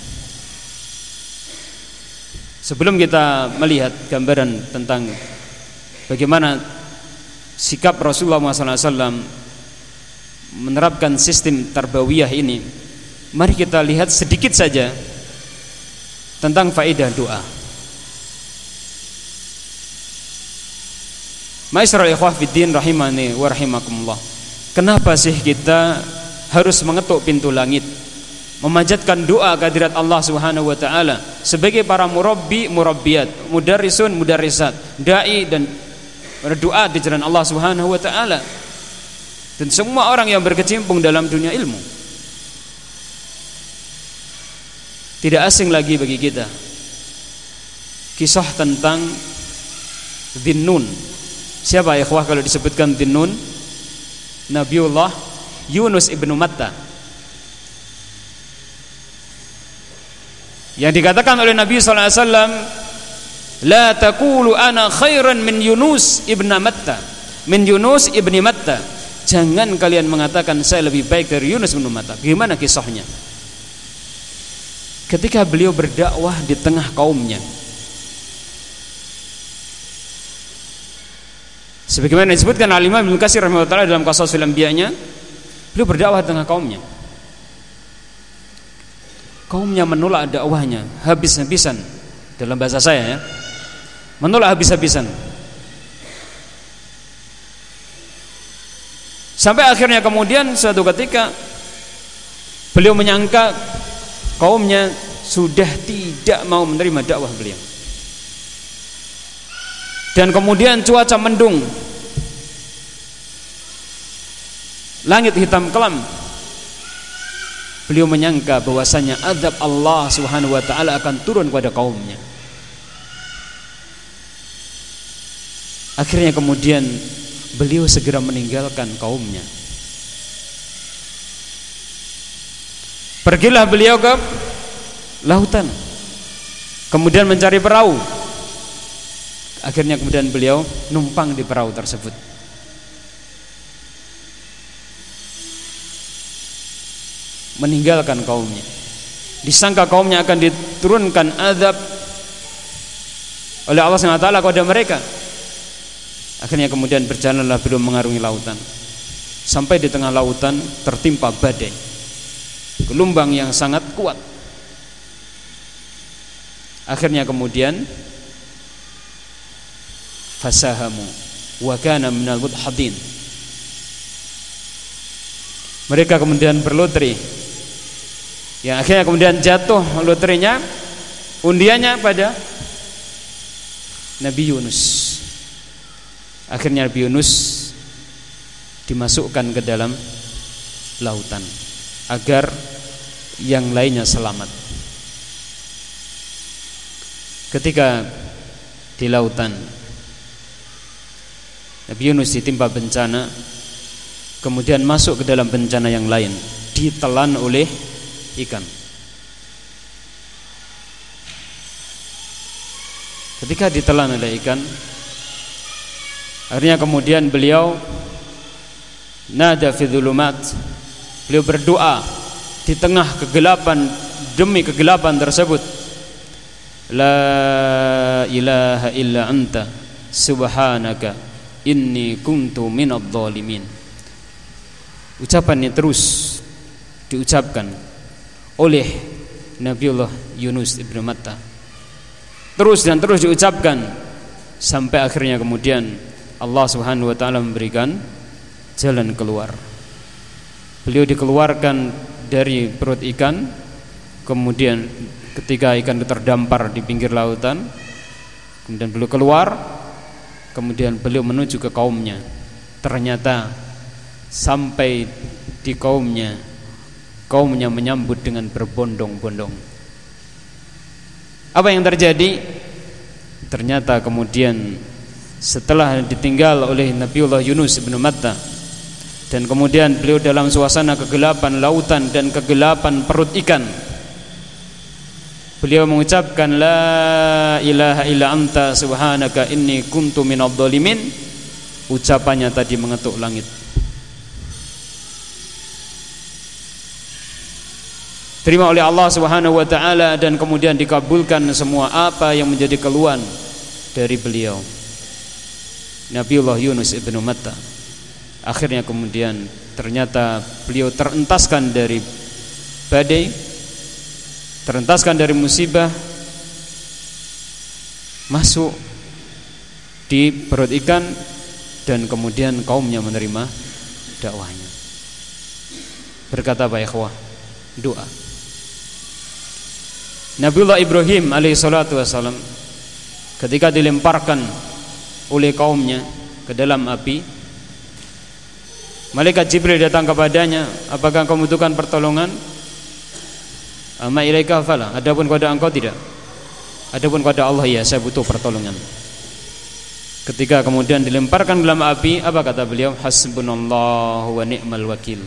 Sebelum kita melihat gambaran tentang bagaimana sikap Rasulullah SAW menerapkan sistem tarbawiyah ini, mari kita lihat sedikit saja tentang faedah doa. Ma'asyiral ikhwah fiddin rahimani wa rahimakumullah. Kenapa sih kita harus mengetuk pintu langit, memanjatkan doa kehadirat Allah Subhanahu wa taala sebagai para murabbi, murabbiat, mudarrisun, mudarrisat, dai dan berdoa di jalan Allah Subhanahu wa taala, dan semua orang yang berkecimpung dalam dunia ilmu? Tidak asing lagi bagi kita kisah tentang Dhinnun. Siapa ya ikhwah kalau disebutkan Dhinnun? Nabiullah Yunus ibnu Matta, yang dikatakan oleh Nabi sallallahu alaihi wasallam, la taqulu ana khairan min Yunus ibnu Matta, min Yunus ibni Matta. Jangan kalian mengatakan saya lebih baik dari Yunus ibnu Matta. Gimana kisahnya? ketika beliau berdakwah di tengah kaumnya. Sebagaimana disebutkan oleh Imam Ibnu Katsir rahimahullah dalam Qasasul Anbiya-nya, beliau berdakwah di tengah kaumnya. Kaumnya menolak dakwahnya habis-habisan, dalam bahasa saya ya, menolak habis-habisan. Sampai akhirnya kemudian suatu ketika beliau menyangka kaumnya sudah tidak mau menerima dakwah beliau. Dan kemudian cuaca mendung, langit hitam kelam. Beliau menyangka bahwasanya azab Allah Subhanahu wa taala akan turun kepada kaumnya. Akhirnya kemudian beliau segera meninggalkan kaumnya. Pergilah beliau ke lautan, kemudian mencari perahu. Akhirnya kemudian beliau numpang di perahu tersebut. Meninggalkan kaumnya. Disangka kaumnya akan diturunkan azab oleh Allah SWT kepada mereka. Akhirnya kemudian berjalanlah beliau mengarungi lautan. Sampai di tengah lautan tertimpa badai, gelombang yang sangat kuat. Akhirnya kemudian fasahamu wa kana minal mudhadin. Mereka kemudian berlutri, yang akhirnya kemudian jatuh lutrinya, undiannya pada Nabi Yunus. Akhirnya Nabi Yunus dimasukkan ke dalam lautan agar yang lainnya selamat. Ketika di lautan, Nabi Yunus ditimpa bencana, kemudian masuk ke dalam bencana yang lain, ditelan oleh ikan. Ketika ditelan oleh ikan, akhirnya kemudian beliau nada fi dzulumat, beliau berdoa di tengah kegelapan, demi kegelapan tersebut, la ilaha illa anta subhanaka inni kuntu minadh dhalimin. Ucapan ini terus diucapkan oleh Nabiullah Yunus ibnu Matta, terus dan terus diucapkan sampai akhirnya kemudian Allah Subhanahu wa taala memberikan jalan keluar. Beliau dikeluarkan dari perut ikan, kemudian ketika ikan itu terdampar di pinggir lautan, kemudian beliau keluar, kemudian beliau menuju ke kaumnya. Ternyata sampai di kaumnya menyambut dengan berbondong-bondong. Apa yang terjadi? Ternyata kemudian setelah ditinggal oleh Nabiullah Yunus ibnu Matta, dan kemudian beliau dalam suasana kegelapan lautan dan kegelapan perut ikan, beliau mengucapkan la ilaha illa anta subhanaka inni kuntu minadh dhalimin. Ucapannya tadi mengetuk langit. Terima oleh Allah Subhanahu wa taala, dan kemudian dikabulkan semua apa yang menjadi keluhan dari beliau Nabiullah Yunus ibnu Matta. Akhirnya kemudian ternyata beliau terentaskan dari badai, terentaskan dari musibah, masuk di perut ikan, dan kemudian kaumnya menerima dakwahnya. Berkata para ikhwah, doa Nabiullah Ibrahim alaihissalatu wassalam ketika dilemparkan oleh kaumnya ke dalam api, malaikat Jibril datang kepadanya, apakah kau membutuhkan pertolongan? Amma ilaika fala, adapun kepada engkau tidak. Adapun kepada Allah, ya, saya butuh pertolongan. Ketika kemudian dilemparkan dalam api, apa kata beliau? Hasbunallahu wa ni'mal wakil.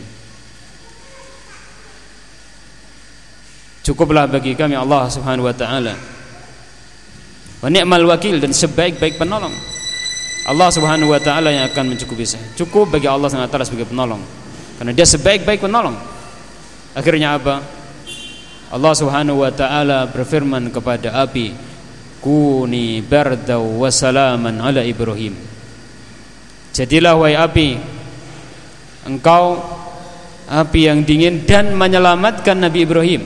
Cukuplah bagi kami Allah Subhanahu wa taala. Wa ni'mal wakil, dan sebaik-baik penolong. Allah Subhanahu wa taala yang akan mencukupi saya. Cukup bagi Allah Subhanahu wa taala sebagai penolong, karena dia sebaik-baik penolong. Akhirnya apa? Allah Subhanahu wa taala berfirman kepada api, "Kuni bardaw wa salaman ala Ibrahim." Jadilah wahai api, engkau api yang dingin dan menyelamatkan Nabi Ibrahim.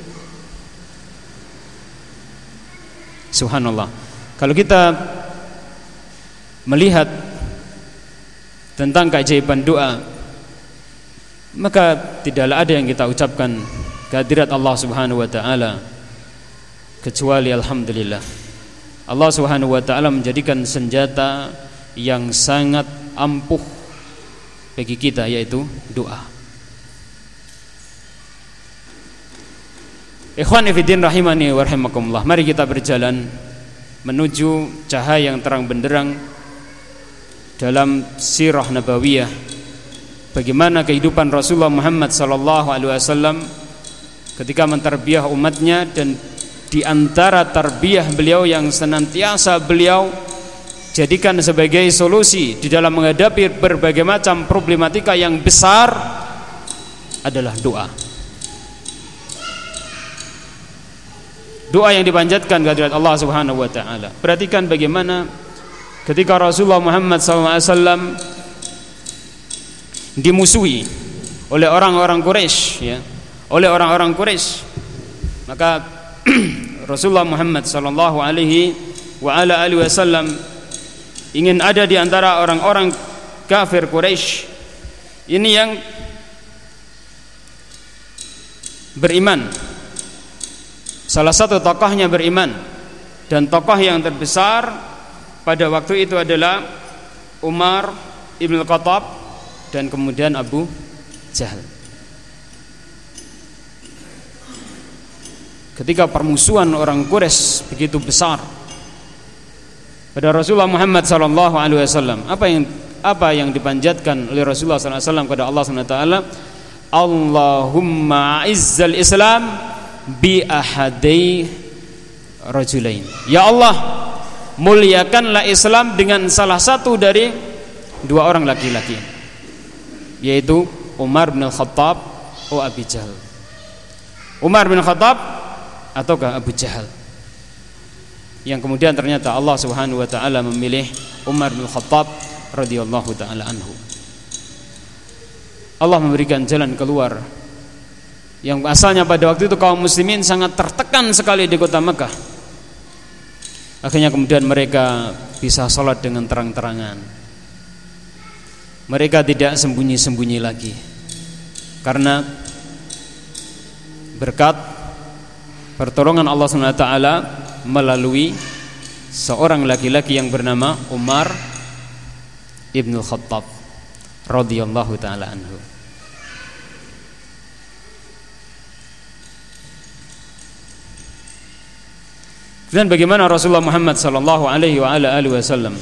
Subhanallah. Kalau kita melihat tentang keajaiban doa, maka tidaklah ada yang kita ucapkan kehadirat Allah Subhanahu wa taala kecuali alhamdulillah. Allah Subhanahu wa taala menjadikan senjata yang sangat ampuh bagi kita, yaitu doa. Ikhwani fiddin rahimani wa rahimakumullah. Mari kita berjalan menuju cahaya yang terang benderang dalam sirah nabawiyah, bagaimana kehidupan Rasulullah Muhammad sallallahu alaihi wasallam ketika mentarbiah umatnya, dan di antara tarbiyah beliau yang senantiasa beliau jadikan sebagai solusi di dalam menghadapi berbagai macam problematika yang besar adalah doa. Doa yang dipanjatkan kehadirat Allah Subhanahu wa taala. Perhatikan bagaimana ketika Rasulullah Muhammad SAW dimusuhi oleh orang-orang Quraisy, ya, oleh orang-orang Quraisy, maka Rasulullah Muhammad sallallahu alaihi wasallam ingin ada di antara orang-orang kafir Quraisy ini yang beriman. Salah satu tokohnya beriman, dan tokoh yang terbesar pada waktu itu adalah Umar ibn Khattab dan kemudian Abu Jahal. Ketika permusuhan orang Quraisy begitu besar pada Rasulullah Muhammad sallallahu alaihi wasallam, apa yang dipanjatkan oleh Rasulullah sallallahu alaihi wasallam kepada Allah Subhanahu wa taala? Allahumma izzal Islam bi ahadai rajulain. Ya Allah, muliakanlah Islam dengan salah satu dari dua orang laki-laki, yaitu Umar bin Khattab atau Abu Jahal. Umar bin Khattab ataukah Abu Jahal? Yang kemudian ternyata Allah Subhanahu wa taala memilih Umar bin Khattab radhiyallahu taala anhu. Allah memberikan jalan keluar yang asalnya pada waktu itu kaum muslimin sangat tertekan sekali di kota Mekah. Akhirnya kemudian mereka bisa sholat dengan terang-terangan. Mereka tidak sembunyi-sembunyi lagi, karena berkat pertolongan Allah SWT melalui seorang laki-laki yang bernama Umar ibn Khattab radhiyallahu ta'ala anhu. Dan bagaimana Rasulullah Muhammad sallallahu alaihi wasallam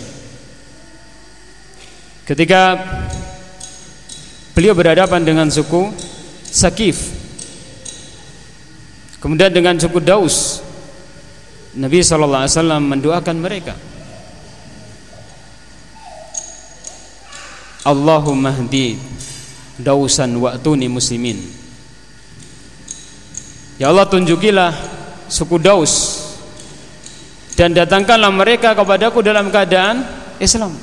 ketika beliau berhadapan dengan suku Sakif, kemudian dengan suku Daus, Nabi sallallahu alaihi wasallam mendoakan mereka, Allahumma hdi Dausan wa'tuni muslimin. Ya Allah, tunjukilah suku Daus dan datangkanlah mereka kepadaku dalam keadaan Islam.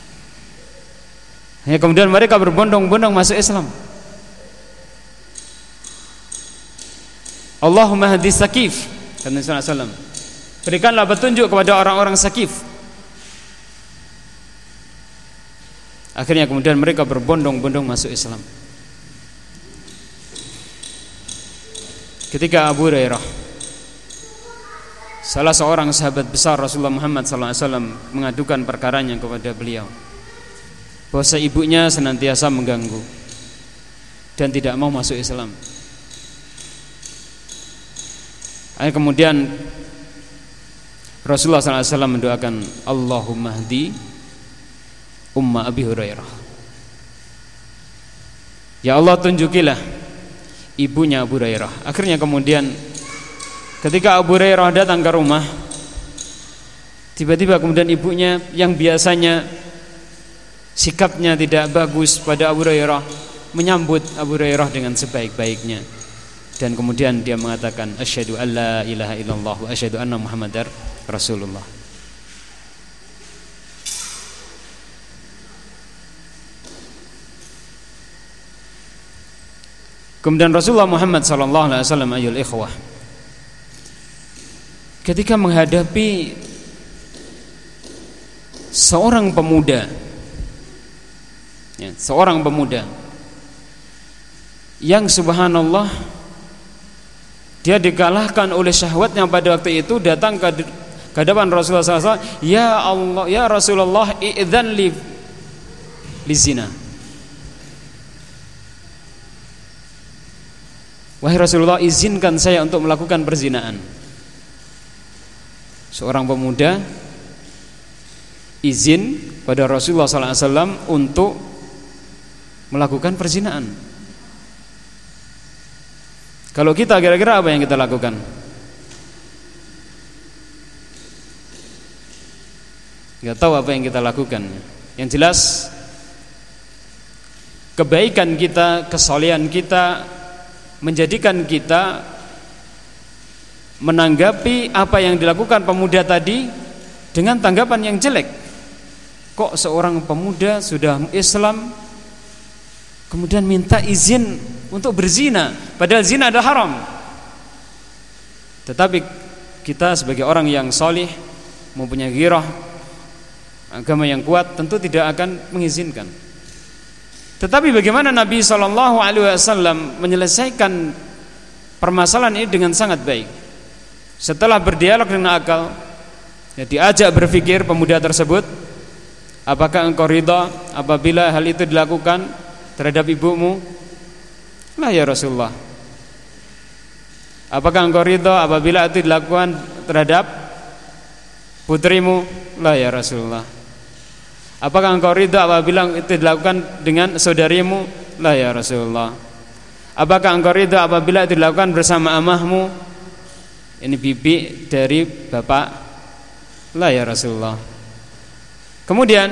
Ya, kemudian mereka berbondong-bondong masuk Islam. Allahumma hdi Sakif, kata Nabi sallallahu alaihi wasallam, berikanlah petunjuk kepada orang-orang Sakif. Akhirnya kemudian mereka berbondong-bondong masuk Islam. Ketika Abu Hurairah, salah seorang sahabat besar Rasulullah Muhammad SAW, mengadukan perkaranya kepada beliau, bahwa ibunya senantiasa mengganggu dan tidak mau masuk Islam. Akhirnya kemudian Rasulullah SAW mendoakan, Allahumma hdi Umma Abi Hurairah. Ya Allah, tunjukilah ibunya Abu Hurairah. Akhirnya kemudian ketika Abu Hurairah datang ke rumah, tiba-tiba kemudian ibunya yang biasanya sikapnya tidak bagus pada Abu Hurairah menyambut Abu Hurairah dengan sebaik-baiknya. dan kemudian dia mengatakan asyhadu alla ilaha illallah wa asyhadu anna muhammadar rasulullah. Kemudian Rasulullah Muhammad sallallahu alaihi wasallam ayul ikhwah, ketika menghadapi seorang pemuda, seorang pemuda yang subhanallah dia dikalahkan oleh syahwatnya pada waktu itu, datang ke hadapan Rasulullah SAW, ya Allah, ya Rasulullah, i'dzan li zina. Wahai Rasulullah, izinkan saya untuk melakukan perzinaan. Seorang pemuda izin pada Rasulullah SAW untuk melakukan perzinaan. Kalau kita kira-kira apa yang kita lakukan? Gak tahu apa yang kita lakukan. Yang jelas kebaikan kita, kesolehan kita menjadikan kita menanggapi apa yang dilakukan pemuda tadi dengan tanggapan yang jelek. Kok seorang pemuda sudah Islam kemudian minta izin untuk berzina, padahal zina adalah haram. Tetapi kita sebagai orang yang salih, mempunyai ghirah, agama yang kuat, tentu tidak akan mengizinkan. Tetapi bagaimana Nabi SAW menyelesaikan permasalahan ini dengan sangat baik. Setelah berdialog dengan akal, diajak berpikir pemuda tersebut, apakah engkau ridha apabila hal itu dilakukan terhadap ibumu? Lah ya Rasulullah. Apakah engkau ridha apabila itu dilakukan terhadap putrimu? Lah ya Rasulullah. Apakah engkau ridha apabila itu dilakukan dengan saudarimu? Lah ya Rasulullah. Apakah engkau ridha apabila itu dilakukan bersama amahmu? Ini bibi dari bapak. Lah ya Rasulullah. Kemudian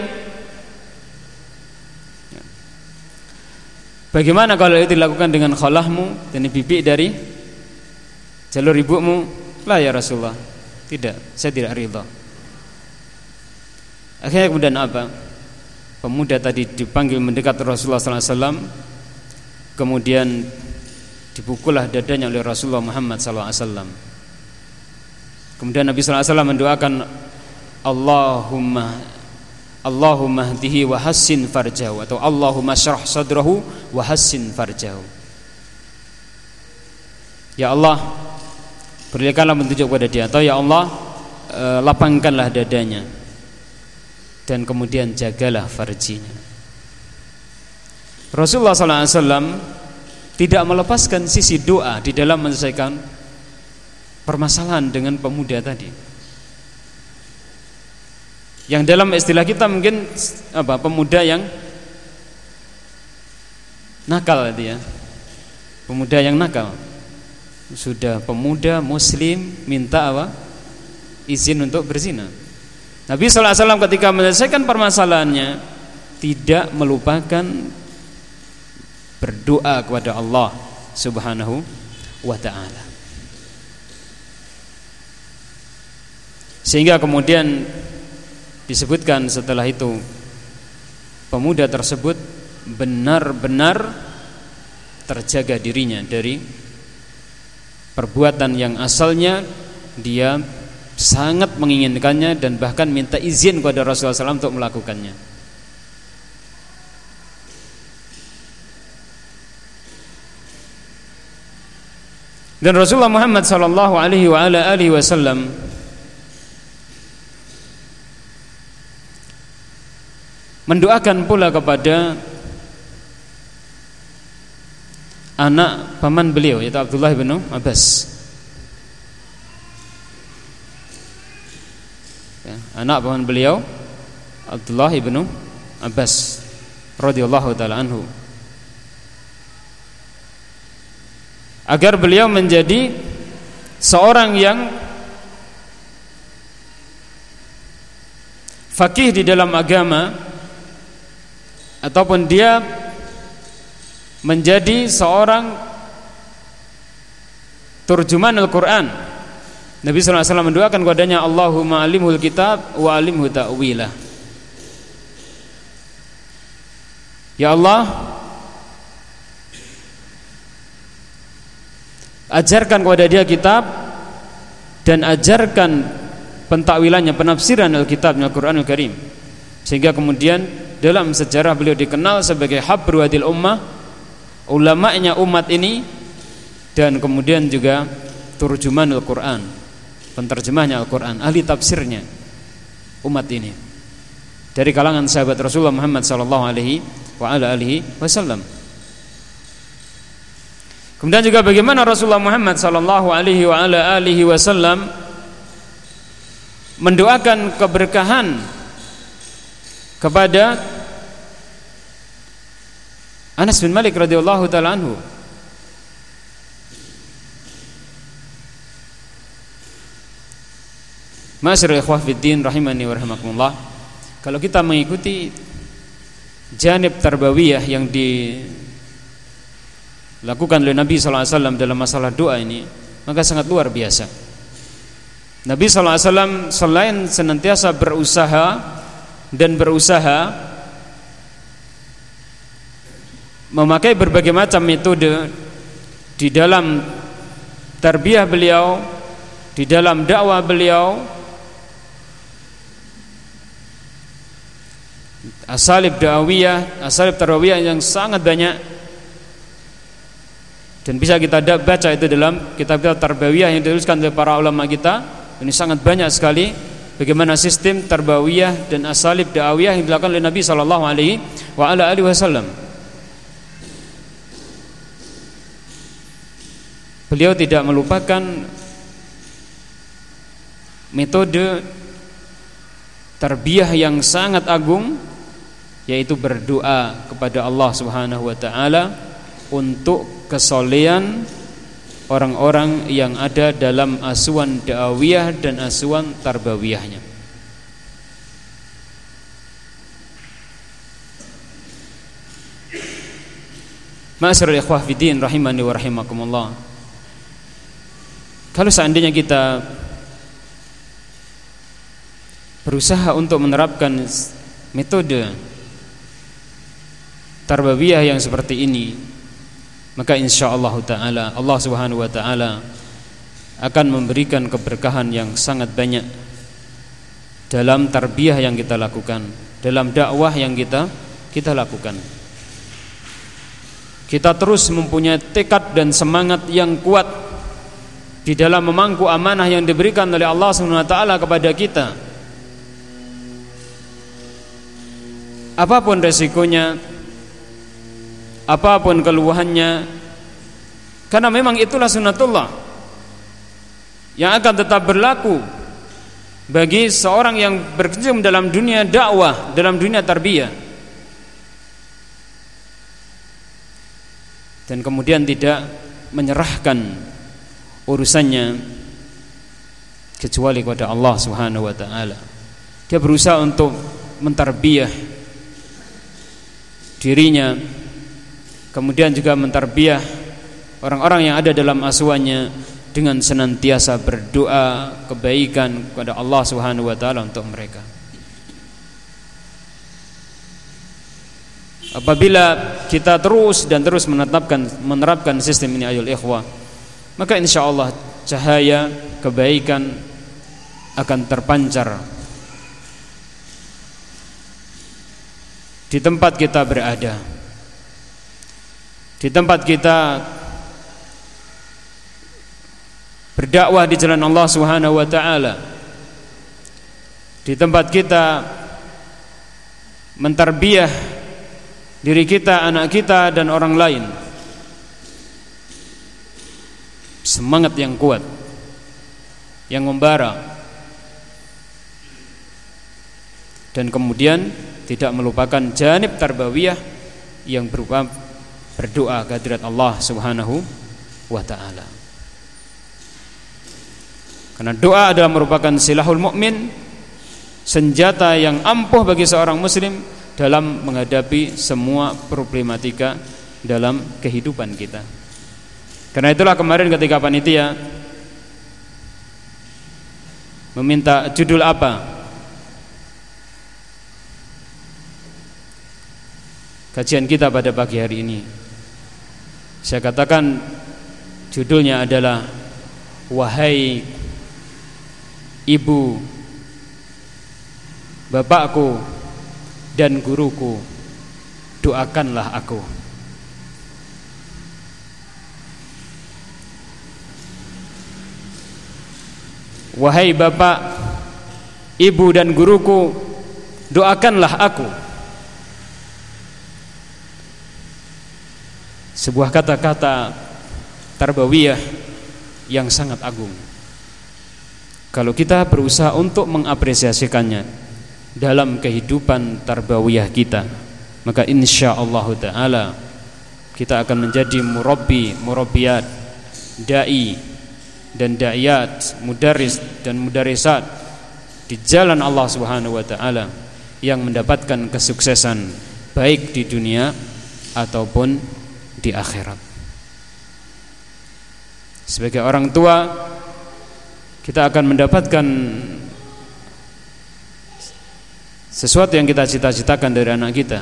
bagaimana kalau itu dilakukan dengan khalahmu? Ini bibi dari jalur ibumu? Lah ya Rasulullah. Tidak, saya tidak ridha. Akhirnya kemudian apa? Pemuda tadi dipanggil mendekat Rasulullah SAW, kemudian dipukullah dadanya oleh Rasulullah Muhammad SAW. Kemudian Nabi SAW mendoakan Allahumma hdihi wa hassin farjahu, atau Allahumma syrah sadrahu wa hassin farjahu. Ya Allah, berikanlah petunjuk kepada dia, atau ya Allah, lapangkanlah dadanya, dan kemudian jagalah farjinya. Rasulullah SAW tidak melepaskan sisi doa di dalam menyelesaikan permasalahan dengan pemuda tadi, yang dalam istilah kita mungkin apa, pemuda yang nakal dia, pemuda yang nakal. Sudah pemuda muslim minta apa? Izin untuk berzina. Nabi SAW ketika menyelesaikan permasalahannya tidak melupakan berdoa kepada Allah Subhanahu wa ta'ala. Sehingga kemudian disebutkan setelah itu pemuda tersebut benar-benar terjaga dirinya dari perbuatan yang asalnya dia sangat menginginkannya dan bahkan minta izin kepada Rasulullah SAW untuk melakukannya. Dan Rasulullah Muhammad SAW mendoakan pula kepada anak paman beliau, yaitu Abdullah bin Abbas. Anak paman beliau Abdullah bin Abbas radhiyallahu taala anhu, agar beliau menjadi seorang yang faqih di dalam agama, ataupun dia menjadi seorang turjumanul Quran. Nabi sallallahu alaihi wasallam mendoakan kepadanya, Allahumma alimhul kitab wa alimhu ta'wilah. Ya Allah, ajarkan kepada dia kitab dan ajarkan pentakwilannya, penafsiran Alkitab, Al-Qur'anul Karim, sehingga kemudian dalam sejarah beliau dikenal sebagai habru hadil ummah, ulama'nya umat ini, dan kemudian juga turjumanul Quran, penterjemahnya Al-Quran, ahli tafsirnya umat ini, dari kalangan sahabat Rasulullah Muhammad sallallahu alaihi wasallam. Kemudian juga bagaimana Rasulullah Muhammad sallallahu alaihi wasallam mendoakan keberkahan kepada Anas bin Malik radhiyallahu taala anhu. Ma'asyiral ikhwah fiddin rahimani wa rahimakumullah, kalau kita mengikuti janib tarbawiyah yang dilakukan oleh Nabi sallallahu alaihi wasallam dalam masalah doa ini, maka sangat luar biasa. Nabi sallallahu alaihi wasallam selain senantiasa berusaha memakai berbagai macam metode di dalam tarbiyah beliau, di dalam dakwah beliau, asalib da'awiyah, asalib tarbawiyah yang sangat banyak, dan bisa kita baca itu dalam kitab-kitab tarbawiyah yang dituliskan oleh para ulama kita. Ini sangat banyak sekali bagaimana sistem tarbawiyah dan asalib da'awiyah yang dilakukan oleh Nabi sallallahu alaihi wasallam. Beliau tidak melupakan metode tarbiyah yang sangat agung, yaitu berdoa kepada Allah Subhanahu wa taala untuk kesolehan orang-orang yang ada dalam asuhan da'awiyah dan asuhan tarbawiyahnya. Ma'asyiral ikhwah fiddin rahimani wa rahimakumullah, kalau seandainya kita berusaha untuk menerapkan metode tarbawiyah yang seperti ini, maka insyaallah ta'ala Allah subhanahu wa ta'ala akan memberikan keberkahan yang sangat banyak dalam tarbiyah yang kita lakukan, dalam dakwah yang kita lakukan. Kita terus mempunyai tekad dan semangat yang kuat di dalam memangku amanah yang diberikan oleh Allah subhanahu wa ta'ala kepada kita. Apapun resikonya, apapun keluhannya, karena memang itulah sunnatullah yang akan tetap berlaku bagi seorang yang berkecimpung dalam dunia dakwah, dalam dunia tarbiyah, dan kemudian tidak menyerahkan urusannya kecuali kepada Allah Subhanahu wa taala. Dia berusaha untuk mentarbiyah dirinya, kemudian juga mentarbiyah orang-orang yang ada dalam asuhannya dengan senantiasa berdoa kebaikan kepada Allah Subhanahu wa taala untuk mereka. Apabila kita terus dan terus menerapkan sistem ini ayol ikhwah, maka insyaallah cahaya kebaikan akan terpancar di tempat kita berada, di tempat kita berdakwah di jalan Allah Subhanahu wa taala, di tempat kita mentarbiyah diri kita, anak kita dan orang lain. Semangat yang kuat, yang membara, dan kemudian tidak melupakan janib tarbawiyah yang berupa berdoa kehadirat Allah Subhanahu wa taala. Karena doa adalah merupakan silahul mukmin, senjata yang ampuh bagi seorang muslim dalam menghadapi semua problematika dalam kehidupan kita. Karena itulah kemarin ketika panitia meminta judul apa kajian kita pada pagi hari ini, saya katakan judulnya adalah wahai ibu, bapakku dan guruku, doakanlah aku. Wahai bapak, ibu dan guruku, doakanlah aku. Sebuah kata-kata tarbawiyah yang sangat agung. Kalau kita berusaha untuk mengapresiasikannya dalam kehidupan tarbawiyah kita, maka insyaallah ta'ala kita akan menjadi murabbi, murabbiyat, dai dan da'iyat, mudaris dan mudarisat di jalan Allah Subhanahu wa taala yang mendapatkan kesuksesan baik di dunia ataupun di akhirat. Sebagai orang tua, kita akan mendapatkan sesuatu yang kita cita-citakan dari anak kita.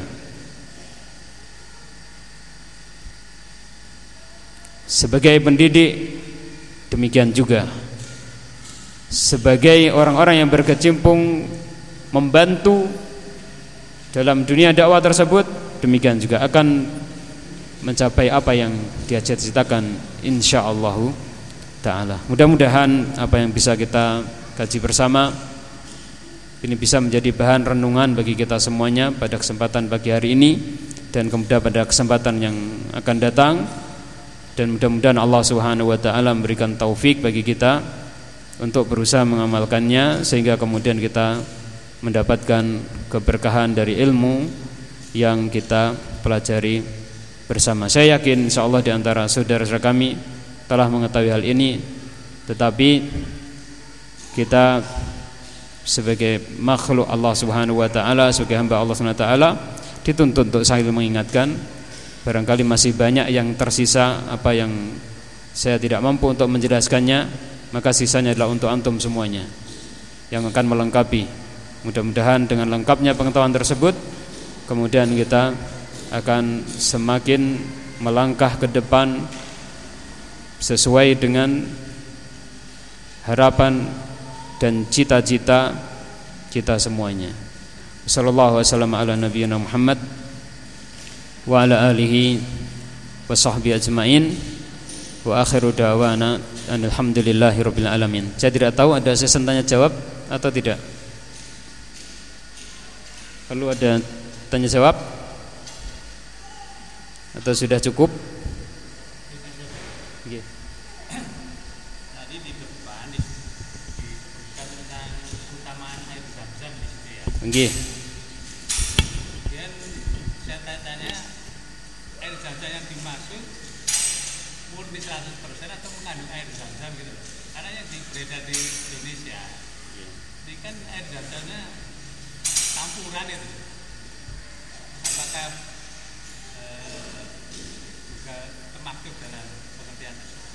Sebagai pendidik, demikian juga sebagai orang-orang yang berkecimpung membantu dalam dunia dakwah tersebut, demikian juga akan mencapai apa yang dia cita-citakan insyaallah ta'ala. Mudah-mudahan apa yang bisa kita kaji bersama ini bisa menjadi bahan renungan bagi kita semuanya pada kesempatan pagi hari ini dan kemudian pada kesempatan yang akan datang. Dan mudah-mudahan Allah Subhanahu wa taala memberikan taufik bagi kita untuk berusaha mengamalkannya sehingga kemudian kita mendapatkan keberkahan dari ilmu yang kita pelajari bersama. Saya yakin insyaallah di antara saudara-saudara kami telah mengetahui hal ini, tetapi kita sebagai makhluk Allah Subhanahu wa taala, sebagai hamba Allah Subhanahu wa taala dituntut untuk selalu mengingatkan. Barangkali masih banyak yang tersisa apa yang saya tidak mampu untuk menjelaskannya, maka sisanya adalah untuk antum semuanya yang akan melengkapi. Mudah-mudahan dengan lengkapnya pengetahuan tersebut kemudian kita akan semakin melangkah ke depan sesuai dengan harapan dan cita-cita kita semuanya. Sallallahu wasallam ala nabiyyina Muhammad wa ala alihi wa sahbihi ajmain wa akhiru da'wana alhamdulillahi rabbil alamin. Saya tidak tahu ada sesi tanya jawab atau tidak. Perlu ada tanya jawab atau sudah cukup? Okay. Tadi di depan disebutkan tentang keutamaan air zam-zam di situ ya. Okay. Kemudian saya tanya, air zam-zam yang dimaksud murni 100% atau mengandung air zam-zam gitu? Karena yang beredar di Indonesia, ini kan air zam-zamnya campuran itu. Apakah juga termaktub dalam pengertian tersebut?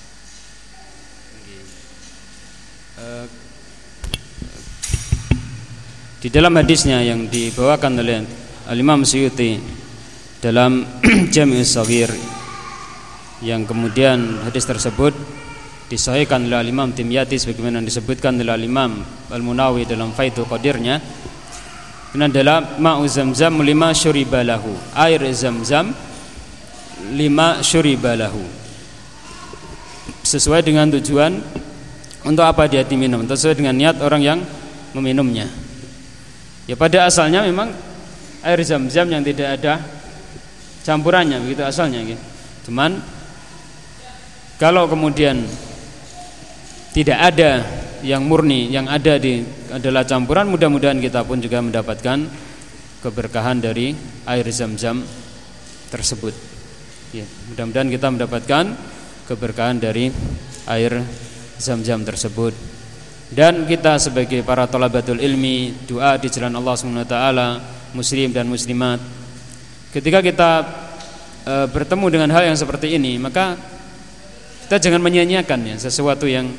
Di dalam hadisnya yang dibawakan oleh Al-Imam Suyuti dalam Jami' Shaghir, yang kemudian hadis tersebut disahihkan oleh Al-Imam Dimyati sebagaimana disebutkan oleh Al-Imam Al-Munawi dalam Faidul Qadirnya, ini adalah ma'u zamzam 5 syuribalahu, air zamzam 5 syuribalahu, sesuai dengan tujuan untuk apa dia diminum, sesuai dengan niat orang yang meminumnya. Ya pada asalnya memang air zam-zam yang tidak ada campurannya, begitu asalnya gitu. Cuman kalau kemudian tidak ada yang murni, yang ada adalah campuran, mudah-mudahan kita pun juga mendapatkan keberkahan dari air zam-zam tersebut. Ya, mudah-mudahan kita mendapatkan keberkahan dari air zam-zam tersebut. Dan kita sebagai para thalabatul ilmi, doa di jalan Allah Subhanahu wa taala, muslim dan muslimat, ketika kita bertemu dengan hal yang seperti ini, maka kita jangan menyia-nyiakan ya sesuatu yang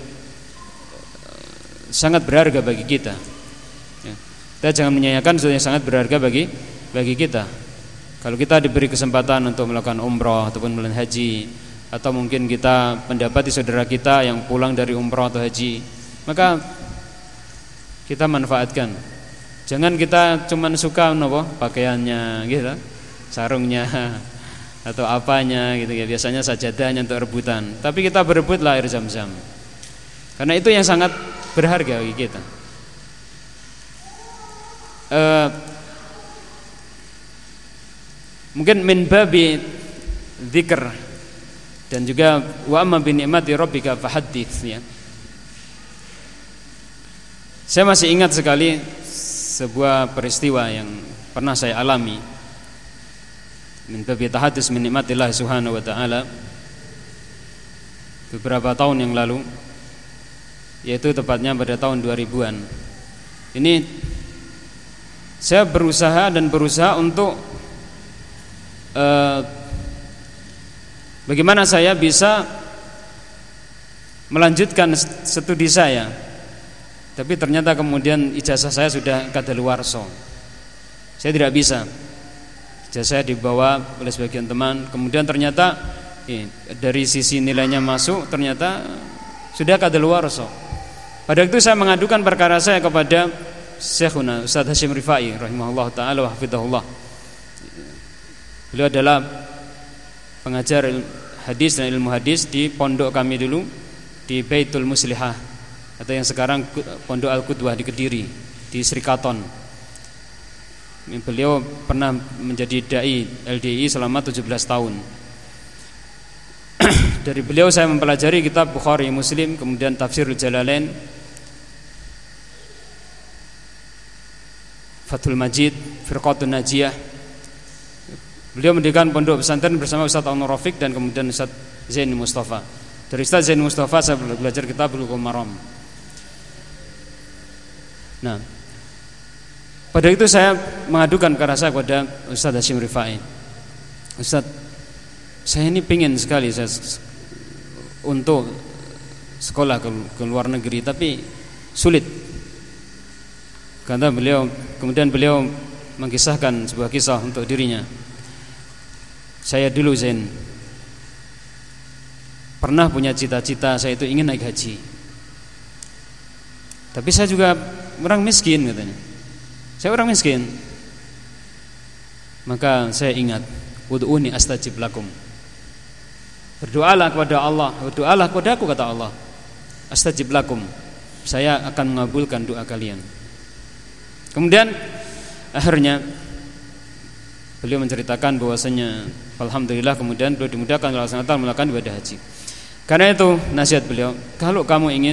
sangat berharga bagi kita. Ya. Kita jangan menyia-nyiakan sesuatu yang sangat berharga bagi kita. Kalau kita diberi kesempatan untuk melakukan umroh ataupun melakukan haji, atau mungkin kita mendapati saudara kita yang pulang dari umroh atau haji, maka kita manfaatkan. Jangan kita cuman suka pakaiannya gitu, sarungnya atau apanya gitu ya, biasanya sajadahnya untuk rebutan. Tapi kita berebutlah air Zam-Zam. Karena itu yang sangat berharga bagi kita. Mungkin min babi dzikr dan juga wa amma bi ni'mati rabbika fahaddits ya. Saya masih ingat sekali sebuah peristiwa yang pernah saya alami min babi tahaddus min nikmatillah subhanahu wa ta'ala beberapa tahun yang lalu, yaitu tepatnya pada tahun 2000-an. Ini saya berusaha untuk bagaimana saya bisa melanjutkan studi saya. Tapi ternyata kemudian ijazah saya sudah kadaluwarsa. Saya tidak bisa. Ijazah saya dibawa oleh sebagian teman. Kemudian ternyata dari sisi nilainya masuk, ternyata sudah kadaluwarsa. Pada waktu saya mengadukan perkara saya kepada Syekhuna Ustaz Hashim Rifai rahimahullah ta'ala wa hafidhahullah. Beliau adalah pengajar hadis dan ilmu hadis di pondok kami dulu di Baitul Muslihah, atau yang sekarang Pondok Al-Qudwah di Kediri, di Sri Katon. Beliau pernah menjadi dai LDI selama 17 tahun. Dari beliau saya mempelajari kitab Bukhari, Muslim, kemudian Tafsirul Jalalain, Fathul Majid, Firqatun Najiyah. Beliau mendirikan pondok pesantren bersama Ustaz Al-Nur Rafiq dan kemudian Ustaz Zain Mustafa. Dari Ustaz Zain Mustafa saya belajar kitab Bulughul Maram. Nah, pada itu saya mengadukan ke rasa kepada Ustaz Hashim Rifai. Ustaz, saya ini pingin sekali untuk sekolah ke luar negeri, tapi sulit. Kata beliau, kemudian beliau mengisahkan sebuah kisah untuk dirinya. Saya dulu Zain pernah punya cita-cita, saya itu ingin naik haji. Tapi saya juga orang miskin katanya. Saya orang miskin. Maka saya ingat, ud'uni astajib lakum. Berdoalah kepada Allah, berdoalah kepadaku kata Allah. Astajib lakum. Saya akan mengabulkan doa kalian. Kemudian akhirnya beliau menceritakan bahwasanya alhamdulillah kemudian beliau dimudahkan oleh Allah SWT melakukan ibadah haji. Karena itu nasihat beliau, kalau kamu ingin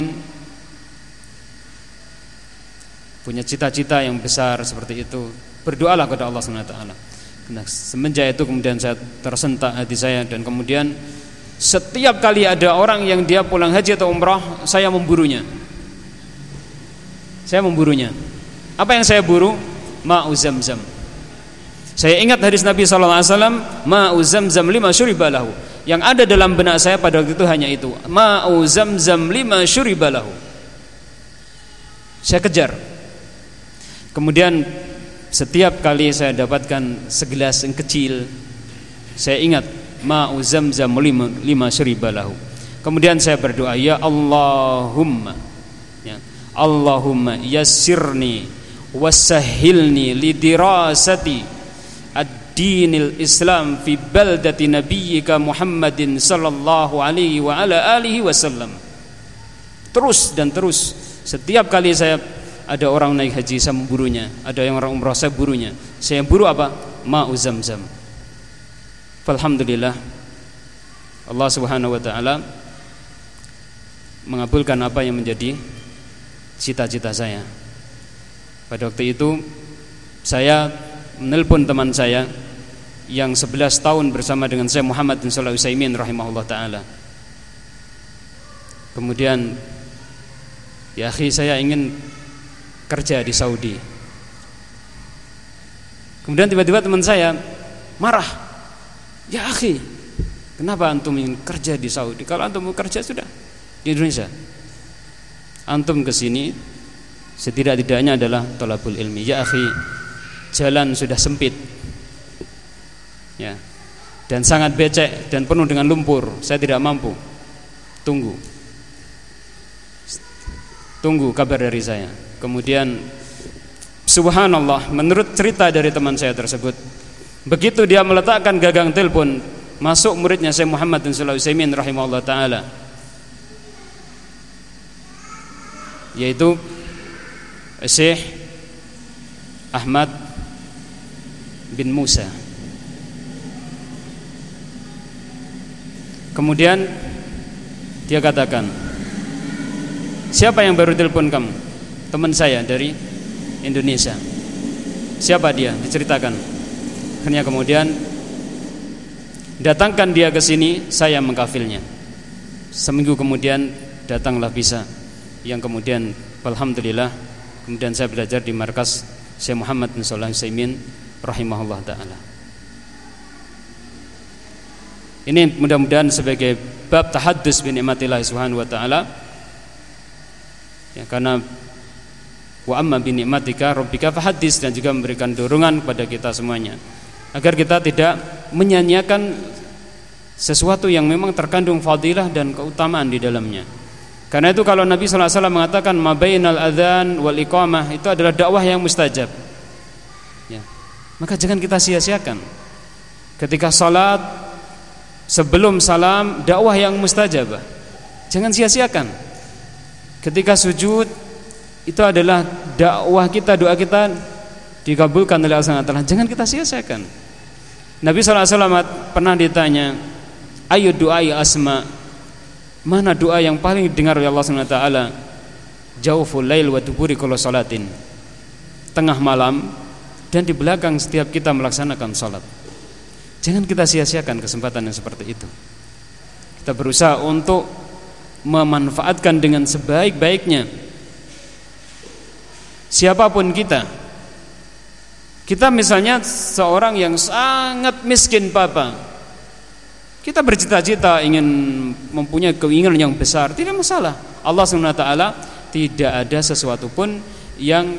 punya cita-cita yang besar seperti itu, berdoalah kepada Allah SWT. Nah, semenjak itu kemudian saya tersentak hati saya, dan kemudian setiap kali ada orang yang dia pulang haji atau umrah, saya memburunya. Saya memburunya. Apa yang saya buru? Ma'u Zamzam. Saya ingat hadis Nabi SAW, Ma'u Zamzam lima syuriba lahu. Yang ada dalam benak saya pada waktu itu hanya itu, Ma'u Zamzam lima syuriba lahu. Saya kejar. Kemudian setiap kali saya dapatkan segelas yang kecil, saya ingat Ma'u Zamzam lima syuriba lahu. Kemudian saya berdoa, ya Allahumma, ya Allahumma yassirni wasahhilni lidirasati ad-dinil Islam fi baldati nabiyyika Muhammadin sallallahu alaihi wa ala alihi wasallam. Terus dan terus, setiap kali saya ada orang naik haji saya memburunya, ada yang orang umrah saya burunya. Saya buru apa? Ma'u Zamzam. Alhamdulillah, Allah Subhanahu wa taala mengabulkan apa yang menjadi cita-cita saya. Pada waktu itu saya menelpon teman saya yang 11 tahun bersama dengan saya, Muhammad bin Shalih Al-Utsaimin rahimahullah taala. Kemudian, ya akhi, saya ingin kerja di Saudi. Kemudian tiba-tiba teman saya marah. Ya akhi, Kenapa antum ingin kerja di Saudi? Kalau antum mau kerja sudah di Indonesia. Antum ke sini setidak-tidaknya adalah thalabul ilmi. Ya akhi, jalan sudah sempit. Ya. Dan sangat becek dan penuh dengan lumpur. Saya tidak mampu. Tunggu kabar dari saya. Kemudian subhanallah, menurut cerita dari teman saya tersebut, begitu dia meletakkan gagang telepon, masuk muridnya Syekh Muhammad bin Shalih Al-Utsaimin rahimahullah taala, yaitu Syekh Ahmad bin Musa. Kemudian dia katakan, siapa yang baru telepon kamu? Teman saya dari Indonesia. Siapa dia? Diceritakan. Akhirnya kemudian datangkan dia ke sini, saya mengkafilnya. Seminggu kemudian datanglah visa, yang kemudian alhamdulillah kemudian saya belajar di markas Syekh Muhammad bin Shalih Al-Utsaimin rahimahullah taala. Ini mudah-mudahan sebagai bab tahaddus bi nikmatillah subhanahu wa taala. Ya, karena wa amma bi nikmatika rabbika fahaddis, dan juga memberikan dorongan kepada kita semuanya agar kita tidak menyanyiakan sesuatu yang memang terkandung fadilah dan keutamaan di dalamnya. Karena itu kalau Nabi sallallahu alaihi wasallam mengatakan ma bainal adzan wal iqamah, itu adalah dakwah yang mustajab. Ya. Maka jangan kita sia-siakan. Ketika salat, sebelum salam, dakwah yang mustajabah. Jangan sia-siakan. Ketika sujud, itu adalah dakwah kita, doa kita dikabulkan oleh Allah Subhanahu wa taala. Jangan kita sia-siakan. Nabi sallallahu alaihi wasallam pernah ditanya, ayu doa ya asma, mana doa yang paling didengar oleh Allah Subhanahu wa taala? Jauful lail wa duburi kulli salatin. Tengah malam dan di belakang setiap kita melaksanakan salat. Jangan kita sia-siakan kesempatan yang seperti itu. Kita berusaha untuk memanfaatkan dengan sebaik-baiknya. Siapapun kita misalnya seorang yang sangat miskin papa, kita bercita-cita ingin mempunyai keinginan yang besar, tidak masalah. Allah Subhanahu wa taala tidak ada sesuatu pun yang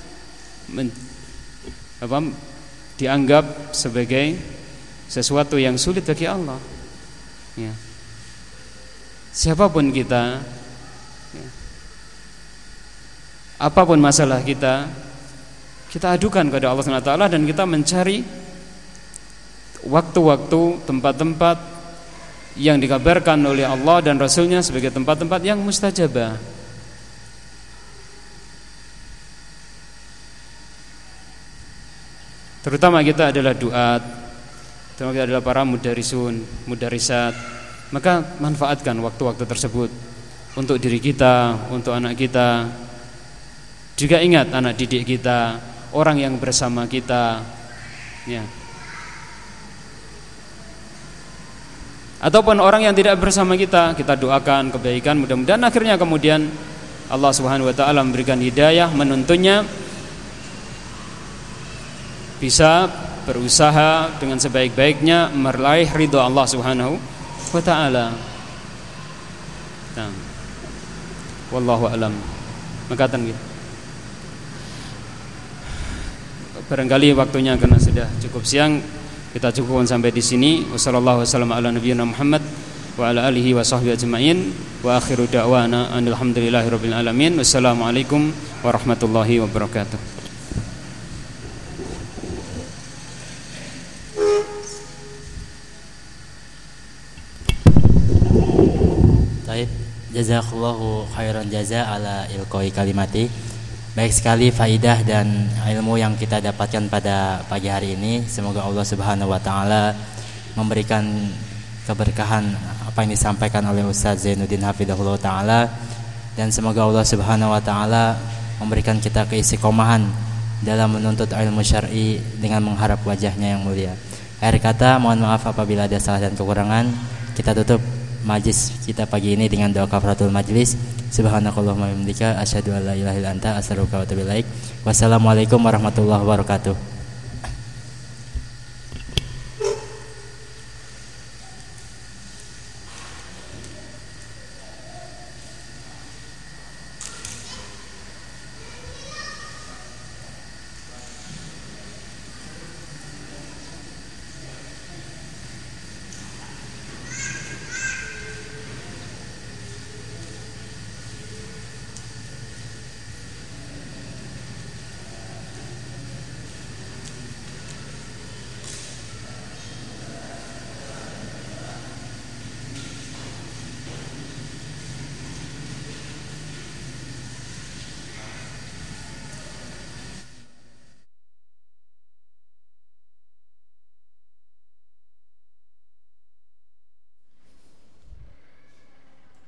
dianggap sebagai sesuatu yang sulit bagi Allah. Ya. Siapapun kita, ya, apapun masalah kita adukan kepada Allah Subhanahu wa taala, dan kita mencari waktu-waktu, tempat-tempat yang dikabarkan oleh Allah dan Rasulnya sebagai tempat-tempat yang mustajabah. Terutama kita adalah duat, terutama kita adalah para mudarisun, mudarisat. Maka manfaatkan waktu-waktu tersebut untuk diri kita, untuk anak kita. Juga ingat anak didik kita, orang yang bersama kita, ya. Ataupun orang yang tidak bersama kita doakan kebaikan. Mudah-mudahan akhirnya kemudian Allah Subhanahu wa taala memberikan hidayah, menuntunnya bisa berusaha dengan sebaik-baiknya meraih ridha Allah Subhanahu wa ta'ala. Nah, wallahu a'lam. Makatan gitu. Barangkali waktunya karena sudah cukup siang, kita cukupkan sampai di sini. Wassallallahu wasallam ala nabiyyina Muhammad wa ala alihi wa sahbihi ajma'in. Wa akhiru da'wana alhamdulillahirabbil alamin. Wassalamualaikum warahmatullahi wabarakatuh. Jazakallahu khairan jaza ala ilqai kalimati. Baik sekali faidah dan ilmu yang kita dapatkan pada pagi hari ini. Semoga Allah Subhanahu wa taala memberikan keberkahan apa yang disampaikan oleh Ustaz Zainuddin Hafidhahullah taala, dan semoga Allah Subhanahu wa taala memberikan kita keistiqomahan dalam menuntut ilmu syar'i dengan mengharap wajahnya yang mulia. Akhir kata, mohon maaf apabila ada salah dan kekurangan. Kita tutup majlis kita pagi ini dengan doa kafaratul majlis. Subhanakallahumma wa bihamdika asyhadu an la ilaha illa anta astaghfiruka wa atubu ilaik. Wassalamualaikum warahmatullahi wabarakatuh.